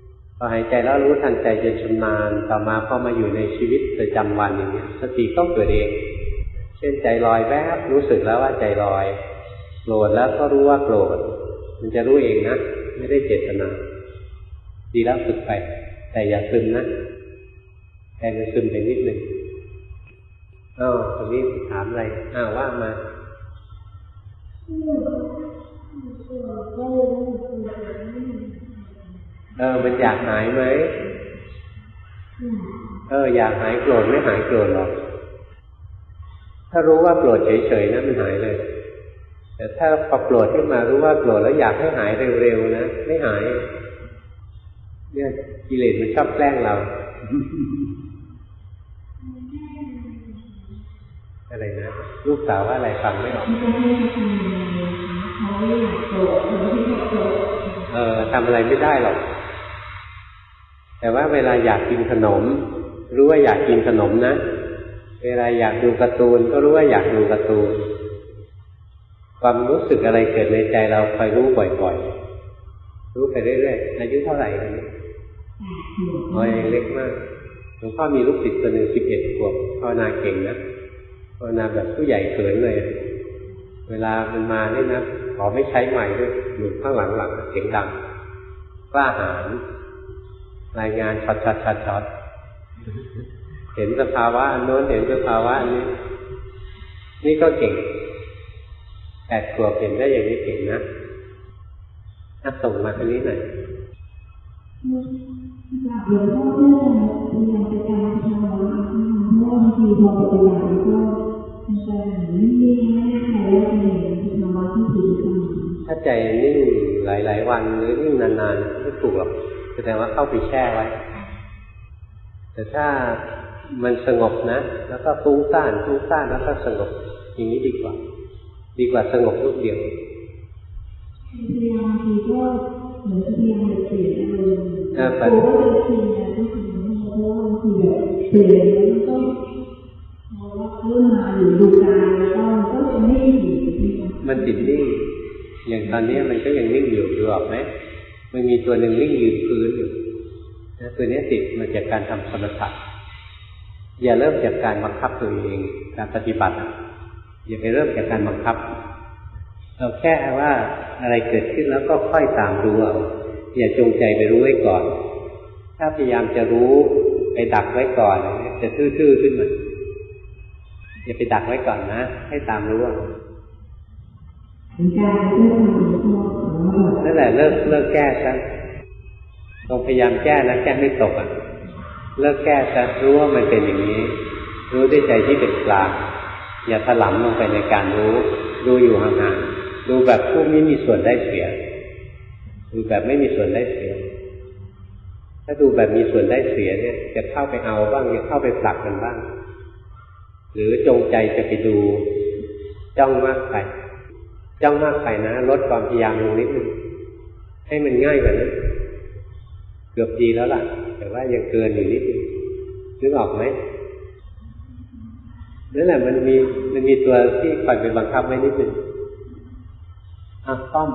อหายใจแล้วรู้ทันใจจนชำนาญต่อมาพอมาอยู่ในชีวิตประจำวันอย่างนี้สติก็เกิดเองเช่นใจลอยแวบรู้สึกแล้วว่าใจลอยโกรธแล้วก็รู้ว่าโกรธมันจะรู้เองนะไม่ได้เจตนาดีแล้วฝึกไปแต่อย่าซึมนะแต่มันซึมไปนิดหนึ่งอ้าวตรงนี้ถามอะไรอ้าวว่ามาเออมันอยากหายไหมเอออยากหายโกรธไม่หายโกรธหรอกถ้ารู้ว่าโกรธเฉยๆนะมันหายเลยแต่ถ้าพอโกรธขึ้นมารู้ว่าโกรธแล้วอยากให้หายเร็วๆนะไม่หายเนี่ยกิเลสมันชอบแกล้งเราอะไรนะลูกสาวว่าอะไรฟังไม่ออกเออทำอะไรไม่ได้หรอกแต่ว่าเวลาอยากกินขนมรู้ว่าอยากกินขนมนะเวลาอยากดูการ์ตูนก็รู้ว่าอยากดูการ์ตูนความรู้สึกอะไรเกิดในใจเราคอยรู้บ่อยๆรู้ไปเรื่อยๆอายุเท่าไหร่กันนี้อ๋อยังเล็กมากหลวงพ่อมีลูกศิษย์คนหนึ่งสิบเอ็ดขวบภาวนาเก่งนะภาวนาแบบผู้ใหญ่เขินเลยเวลามันมาเนี่ยนะขอไม่ใช้ใหม่ด้วยอยู่ข้างหลังๆเสียงดังกล้าหาญรายงานช็อตช็อตช็อตช็อตเห็นสภาวะอันโน้นเห็นสภาวะอันนี้นี่ก็เก่งแปดขวบเห็นได้อย่างนี้เก่งนะถ้าส่งมาอันนี้หน่อยหลวงพ่อเพื่อจะพยายามจะการทำอะไรเพราะว่าบางทีพอปฏิบัติแล้วก็มันจะนิ่งๆไม่แน่ใจว่าจะเห็นภาวะที่ผิดหรือเปล่าถ้าใจนิ่งหลายๆวันหรือนิ่งนานๆไม่ถูกหรอกแสดงว่าเข้าไปแช่ไว้แต่ถ้ามันสงบนะแล้วก็ฟุ้งซ่านฟุ้งซ่านแล้วก็สงบอย่างนี้ดีกว่าดีกว่าสงบรูปเดียวพยายามบางทีก็เหมือนพยายามเปลี่ยนอารมณ์ตัวก็จะเปลี่ยนนะที่คือเพราะว่าบางทีแบบเปลี่ยนแล้วก็พอว่าเริ่มมาอยู่ดูกายแล้วก็ก็จะไม่อยู่มันติดนิ่งอย่างตอนนี้มันก็ยังนิ่งอยู่ดูออกไหมมันมีตัวหนึ่งนิ่งยืนพื้นอยู่ตัวนี้ติดมาจากการทำสมถะอย่าเริ่มจากการบังคับตัวเองการปฏิบัติอย่าไปเริ่มจากการบังคับเราแค่ว่าอะไรเกิดขึ้นแล้วก็ค่อยตามรู้เอาอย่าจงใจไปรู้ไว้ก่อนถ้าพยายามจะรู้ไปดักไว้ก่อนจะทื่อๆขึ้นมาอย่าไปดักไว้ก่อนนะให้ตามรู้เอานั่นแหละเลิกเลิกแก้ซะต้องพยายามแก้นะแก้ไม่ตกอ่ะเลิกแก้ซะรู้ว่ามันเป็นอย่างนี้รู้ด้วยใจที่เป็นกลางอย่าถลำลงไปในการรู้ดูอยู่ห่างๆดูแบบผู้ไม่มีส่วนได้เสียดูแบบไม่มีส่วนได้เสียถ้าดูแบบมีส่วนได้เสียเนี่ยจะเข้าไปเอาบ้างจะเข้าไปผลักมันบ้างหรือจงใจจะไปดูจ้องมากไปจ้องมากไปนะลดความพยายามลงนิดนึงให้มันง่ายกว่านั้นเกือบดีแล้วล่ะแต่ว่ายังเกินอยู่นิดนึงนึกออกไหมนั่นแหละมันมีมันมีตัวที่คอยไปบังคับไว้นิดนึงอ่ะป้อม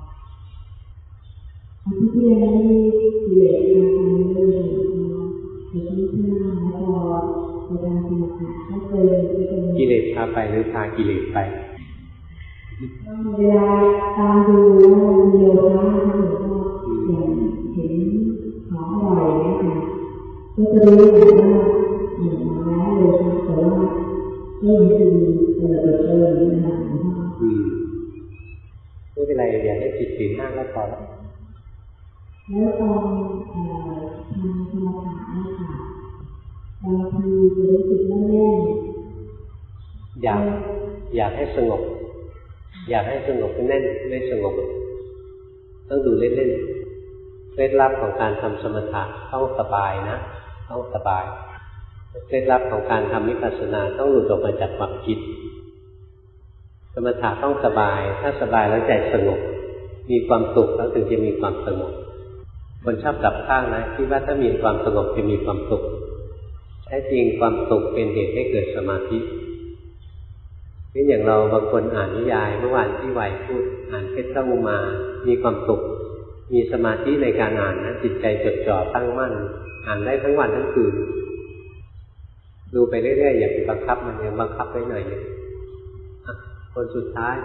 ที่เรียนที่เรียนมาทำเรื่องในที่ที่นั่งแล้วพอในการสมัครก็เคยเป็นกิเลสพาไปหรือพากิเลสไปเวลาตามดูเดียวนะก็อย่างเห็นของอร่อยนะคะก็จะรู้ว่าเหมือนมาแล้วเลยค่ะแต่ว่าก็ยังคือเออเออนะคะอืมไม่เป็นไรอย่าให้จิตติดมากก็พอแล้วแล้วตอนทำสมาธินะคะบางทีจะรู้สึกแน่นอยากอยากให้สงบอยากให้สงบก็แน่นไม่สงบต้องดูเล่นๆเคล็ดลับของการทำสมถะต้องสบายนะต้องสบายเคล็ดลับของการทำวิปัสสนาต้องหลุดออกมาจากความคิดสมถะต้องสบายถ้าสบายแล้วใจสงบมีความสุขแล้วถึงจะมีความสงบคนชอบกลับข้างนะคิดว่าถ้ามีความสงบจะมีความสุขแท้จริงความสุขเป็นเหตุให้เกิดสมาธินี่อย่างเราบางคนอ่านนิยายเมื่อวานที่ไหวพูดอ่านเพชรอุมามีความสุขมีสมาธิในการอ่านนะจิตใจจดจ่อตั้งมั่นอ่านได้ทั้งวันทั้งคืนดูไปเรื่อยๆอย่าไปบังคับมันอย่าบังคับไว้หน่อยนึงคนสุดท้าย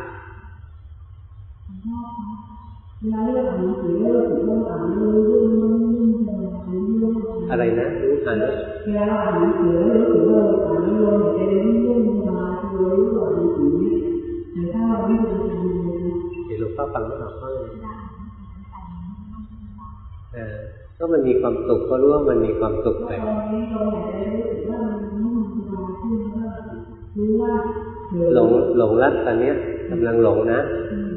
อะไรนะรู้อ่านนะเวลาเราอ่านหนังสือรู้สึกว่าอ่านแล้วลมหายใจนิ่งๆสบายๆรู้ว่าหนังสือนี้แต่ถ้าเราไม่รู้จักมันเลยเดี๋ยวหลวงพ่อฟังไม่ออกก็เลยเออก็มันมีความสุขก็รู้ว่ามันมีความสุขไปหลงหลงรักตอนนี้กำลังหลงนะ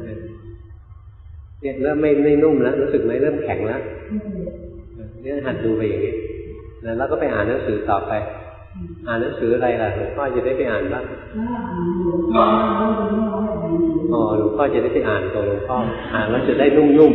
เนี่ยเริ่มไม่ไม่นุ่มแล้วรู้สึกไหมเริ่มแข็งแล้วเนี่ยหัดดูไปอย่างนี้แล้วก็ไปอ่านหนังสือต่อไปอ่านหนังสืออะไรล่ะหลวงพ่อจะได้ไปอ่านบ้างอ๋อหลวงพ่อจะได้ไปอ่านตัวหลวงพ่ออ่านแล้วจะได้นุ่ม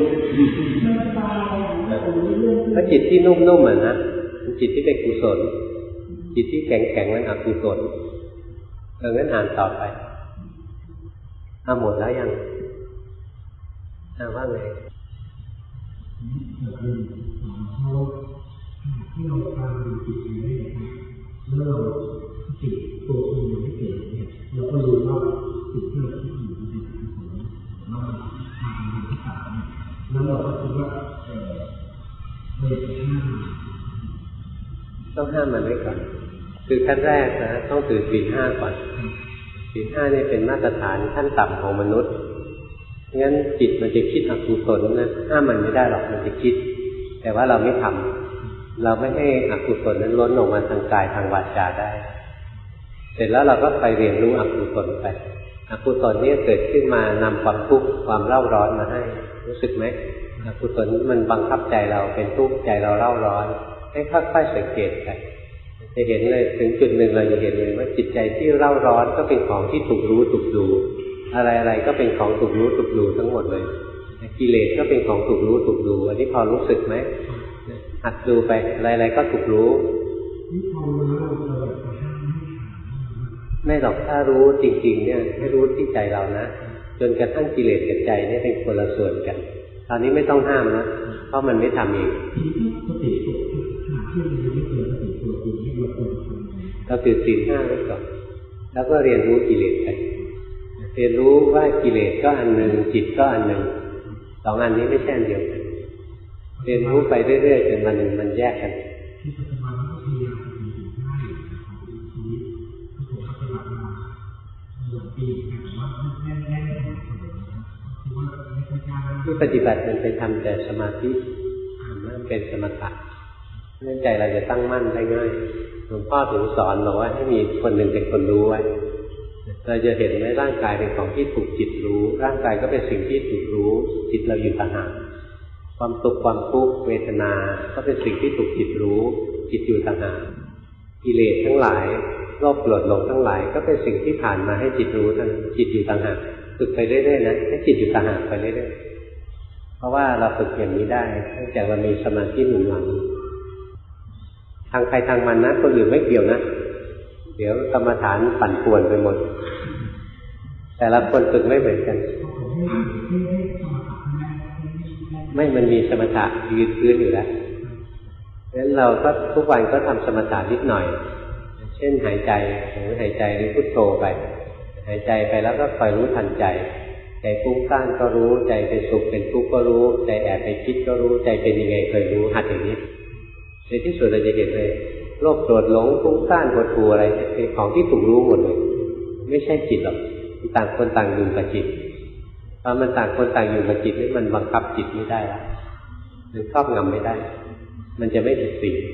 ๆถ้าจิตที่นุ่มๆอ่ะนะเป็นจิตที่เป็นกุศลจิตที่แข็งๆนั้นอกุศลเอองั้นอ่านต่อไปเอาหมดแล้วยังอ่าว่าไงที่เราตามดูจิตอยู่ได้นะครับเมื่อเราจิตตัวเองยังไม่เกิดเนี่ยเราก็รู้ว่าจิตที่เราคิดอยู่มันเป็นกุศลเราทำเป็นที่สามเนี่ยแล้วเราก็คิดว่าเออเลยจะห้ามต้องห้ามมันไว้ก่อนคือขั้นแรกนะต้องถือศีลห้าก่อนศีลห้านี่เป็นมาตรฐานขั้นต่ำของมนุษย์งั้นจิตมันจะคิดอกุศลนะห้ามมันไม่ได้หรอกมันจะคิดแต่ว่าเราไม่ทำเราไม่ให้อกุศลนั้นล้นออกมาทางกายทางวาจาได้เสร็จแล้วเราก็ไปเรียนรู้อกุศลไปอกุศลนี้เกิดขึ้นมานำความทุกข์ความเร่าร้อนมาให้รู้สึกไหมอกุศลมันบังคับใจเราเป็นทุกข์ใจเราเร่าร้อนให้ค่อยๆสังเกตไปจะเห็นเลยถึงจุดหนึ่งเราจะเห็นเลยว่าจิตใจที่เร่าร้อนก็เป็นของที่ถูกรู้ถูกดูอะไรๆก็เป็นของถูกรู้ถูกดูทั้งหมดเลยกิเลสก็เป็นของถูกรู้ถูกดูอันนี้พอรู้สึกไหมหัดดูไปอะไรๆก็ถูกรู้ไม่หรอกถ้ารู้จริงๆเนี่ยให้รู้ที่ใจเรานะจนกระทั่งกิเลสกับใจนี่เป็นคนละส่วนกันตอนนี้ไม่ต้องห้ามนะเพราะมันไม่ทำเองเราถือศีลห้าไว้ก่อนแล้วก็เรียนรู้กิเลสไปเรียนรู้ว่ากิเลสก็อันหนึ่งจิตก็อันหนึ่งสองอันนี้ไม่ใช่อันเดียวกันเรียนรู้ไปเรื่อยๆจนมันมันแยกกันที่ปฏิบัติมันไปทำแต่สมาธิมันเป็นสมถะเนื่องใจเราจะตั้งมั่นได้ง่ายหลวงพ่อถึงสอนบอกว่าให้มีคนหนึ่งเป็นคนรู้ไว้เราจะเห็นไหมร่างกายเป็นของที่ถูกจิตรู้ร่างกายก็เป็นสิ่งที่ถูกรู้จิตเราอยู่ต่างหากความสุขความทุกข์เวทนาก็เป็นสิ่งที่ถูกจิตรู้จิตอยู่ต่างหากกิเลสทั้งหลายโลภโกรธหลงทั้งหลายก็เป็นสิ่งที่ผ่านมาให้จิตรู้ทั้งจิตอยู่ต่างหากฝึกไปเรื่อยๆนะให้จิตอยู่ต่างหากไปเรื่อยๆเพราะว่าเราฝึกอย่างนี้ได้เนื่องจากเรามีสมาธิหนุนหลังทางใครทางมันนะคนอื่นไม่เกี่ยวนะเดี๋ยวกรรมฐานปั่นป่วนไปหมดแต่ละคนฝึกไม่เหมือนกันไม่มันมีสมถะยืนพื้นอยู่แล้วดังนั้นเราก็ทุกวันก็ทำสมถะนิดหน่อยเช่นหายใจหรือหายใจหรือพุทโธไปหายใจไปแล้วก็คอยรู้ทันใจใจฟุ้งซ่านก็รู้ใจเป็นสุขเป็นทุกข์ก็รู้ใจแอบไปคิดก็รู้ใจเป็นยังไงเคยรู้หัดอย่างนี้ในที่สุดเราจะเห็นเลยโลภโกรธหลงฟุ้งซ่านปวดหัวอะไรเป็นของที่ถูกรู้หมดเลยไม่ใช่จิตหรอกต่างคนต่างอยู่กับจิตพอมันต่างคนต่างอยู่กับจิตนี่มันบังคับจิตไม่ได้แล้วหรือครอบงำไม่ได้มันจะไม่ถูกสิ่ง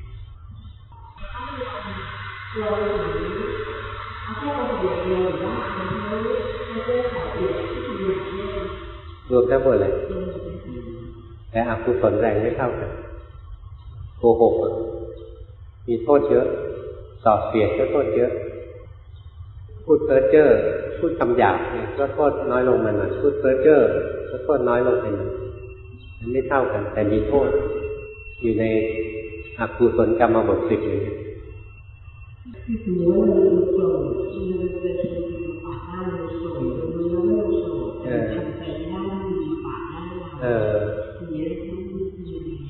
รวมทั้งหมดเลยแต่อกุศลแรงไม่เท่ากันโกหกมีโทษเยอะส่อเสียดก็โทษเยอะพูดเพ้อเจ้อพูดคำหยาบเนี่ยก็โทษน้อยลงมาหน่อยพูดเพ้อเจ้อก็โทษน้อยลงไปหน่อยมันไม่เท่ากันแต่มีโทษอยู่ในอกุศลกรรมบทสิบเลยเออเออ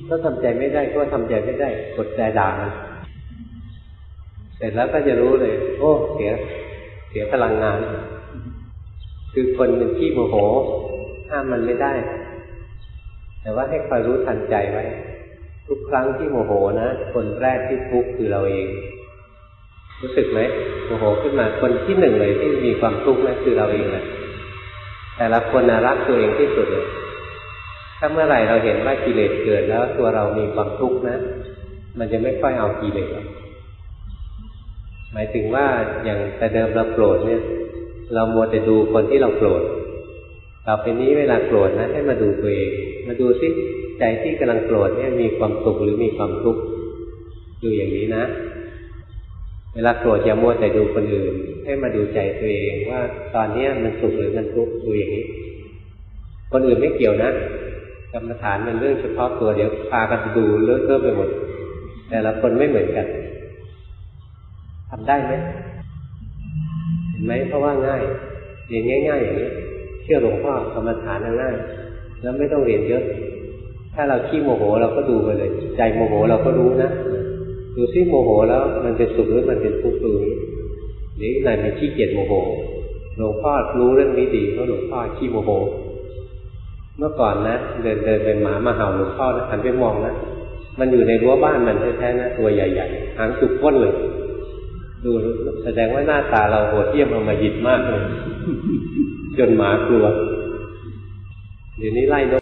ถ้าทำใจไม่ได้ก็ทำใจไม่ได้กดใจด่ามันเสร็จแล้วก็จะรู้เลยโอ้เสียเสียพลังงานคือคนเป็นขี้โมโหห้ามมันไม่ได้แต่ว่าให้คอยรู้ทันใจไว้ทุกครั้งที่โมโหนะคนแรกที่ทุกข์คือเราเองรู้สึกไหมโมโหขึ้นมาคนที่หนึ่งเลยที่มีความทุกข์นั่นคือเราเองแหละแต่ละคนน่ะรักตัวเองที่สุดเลยถ้าเมื่อไหร่เราเห็นว่ากิเลสเกิดแล้วตัวเรามีความทุกข์นะมันจะไม่ค่อยเอากิเลสหมายถึงว่าอย่างแต่เดิมเราโกรธเนี่ยเรามัวแต่ดูคนที่เราโกรธต่อไปนี้เวลาโกรธนะให้มาดูตัวเองมาดูซิใจที่กำลังโกรธเนี่ยมีความสุขหรือมีความทุกข์ดูอย่างนี้นะเวลาโกรธอย่ามัวแต่ดูคนอื่นให้มาดูใจตัวเองว่าตอนนี้มันสุขหรือมันทุกข์ดูอย่างนี้คนอื่นไม่เกี่ยวนะกรรมฐานเป็นเรื่องเฉพาะตัวเดี๋ยวพากันดูเลอะเทอะไปหมดแต่ละคนไม่เหมือนกันทำได้ไหมเห็นไหมเพราะว่าง่ายเรียนง่ายๆอย่างนี้เชื่อหลวงพ่อกรรมฐานง่ายแล้วไม่ต้องเรียนเยอะถ้าเราขี้โมโหเราก็ดูไปเลยใจโมโหเราก็รู้นะดูซิโมโหแล้วมันเป็นสุขหรือมันเป็นทุกข์ดูนี้หรือไหนมันขี้เกียจโมโหหลวงพ่อรู้เรื่องนี้ดีเพราะหลวงพ่อขี้โมโหเมื่อก่อนนะเดินเดินเป็นหมามาเห่าหลวงพ่อนะหันไปมองนะมันอยู่ในรั้วบ้านมันแท้ๆนะตัวใหญ่ๆหางจุกก้นเลยดูแสดงว่าหน้าตาเราโหดเหี้ยมอำมหิตมากเลยจนหมากลัวเดี๋ยวนี้ไล่นก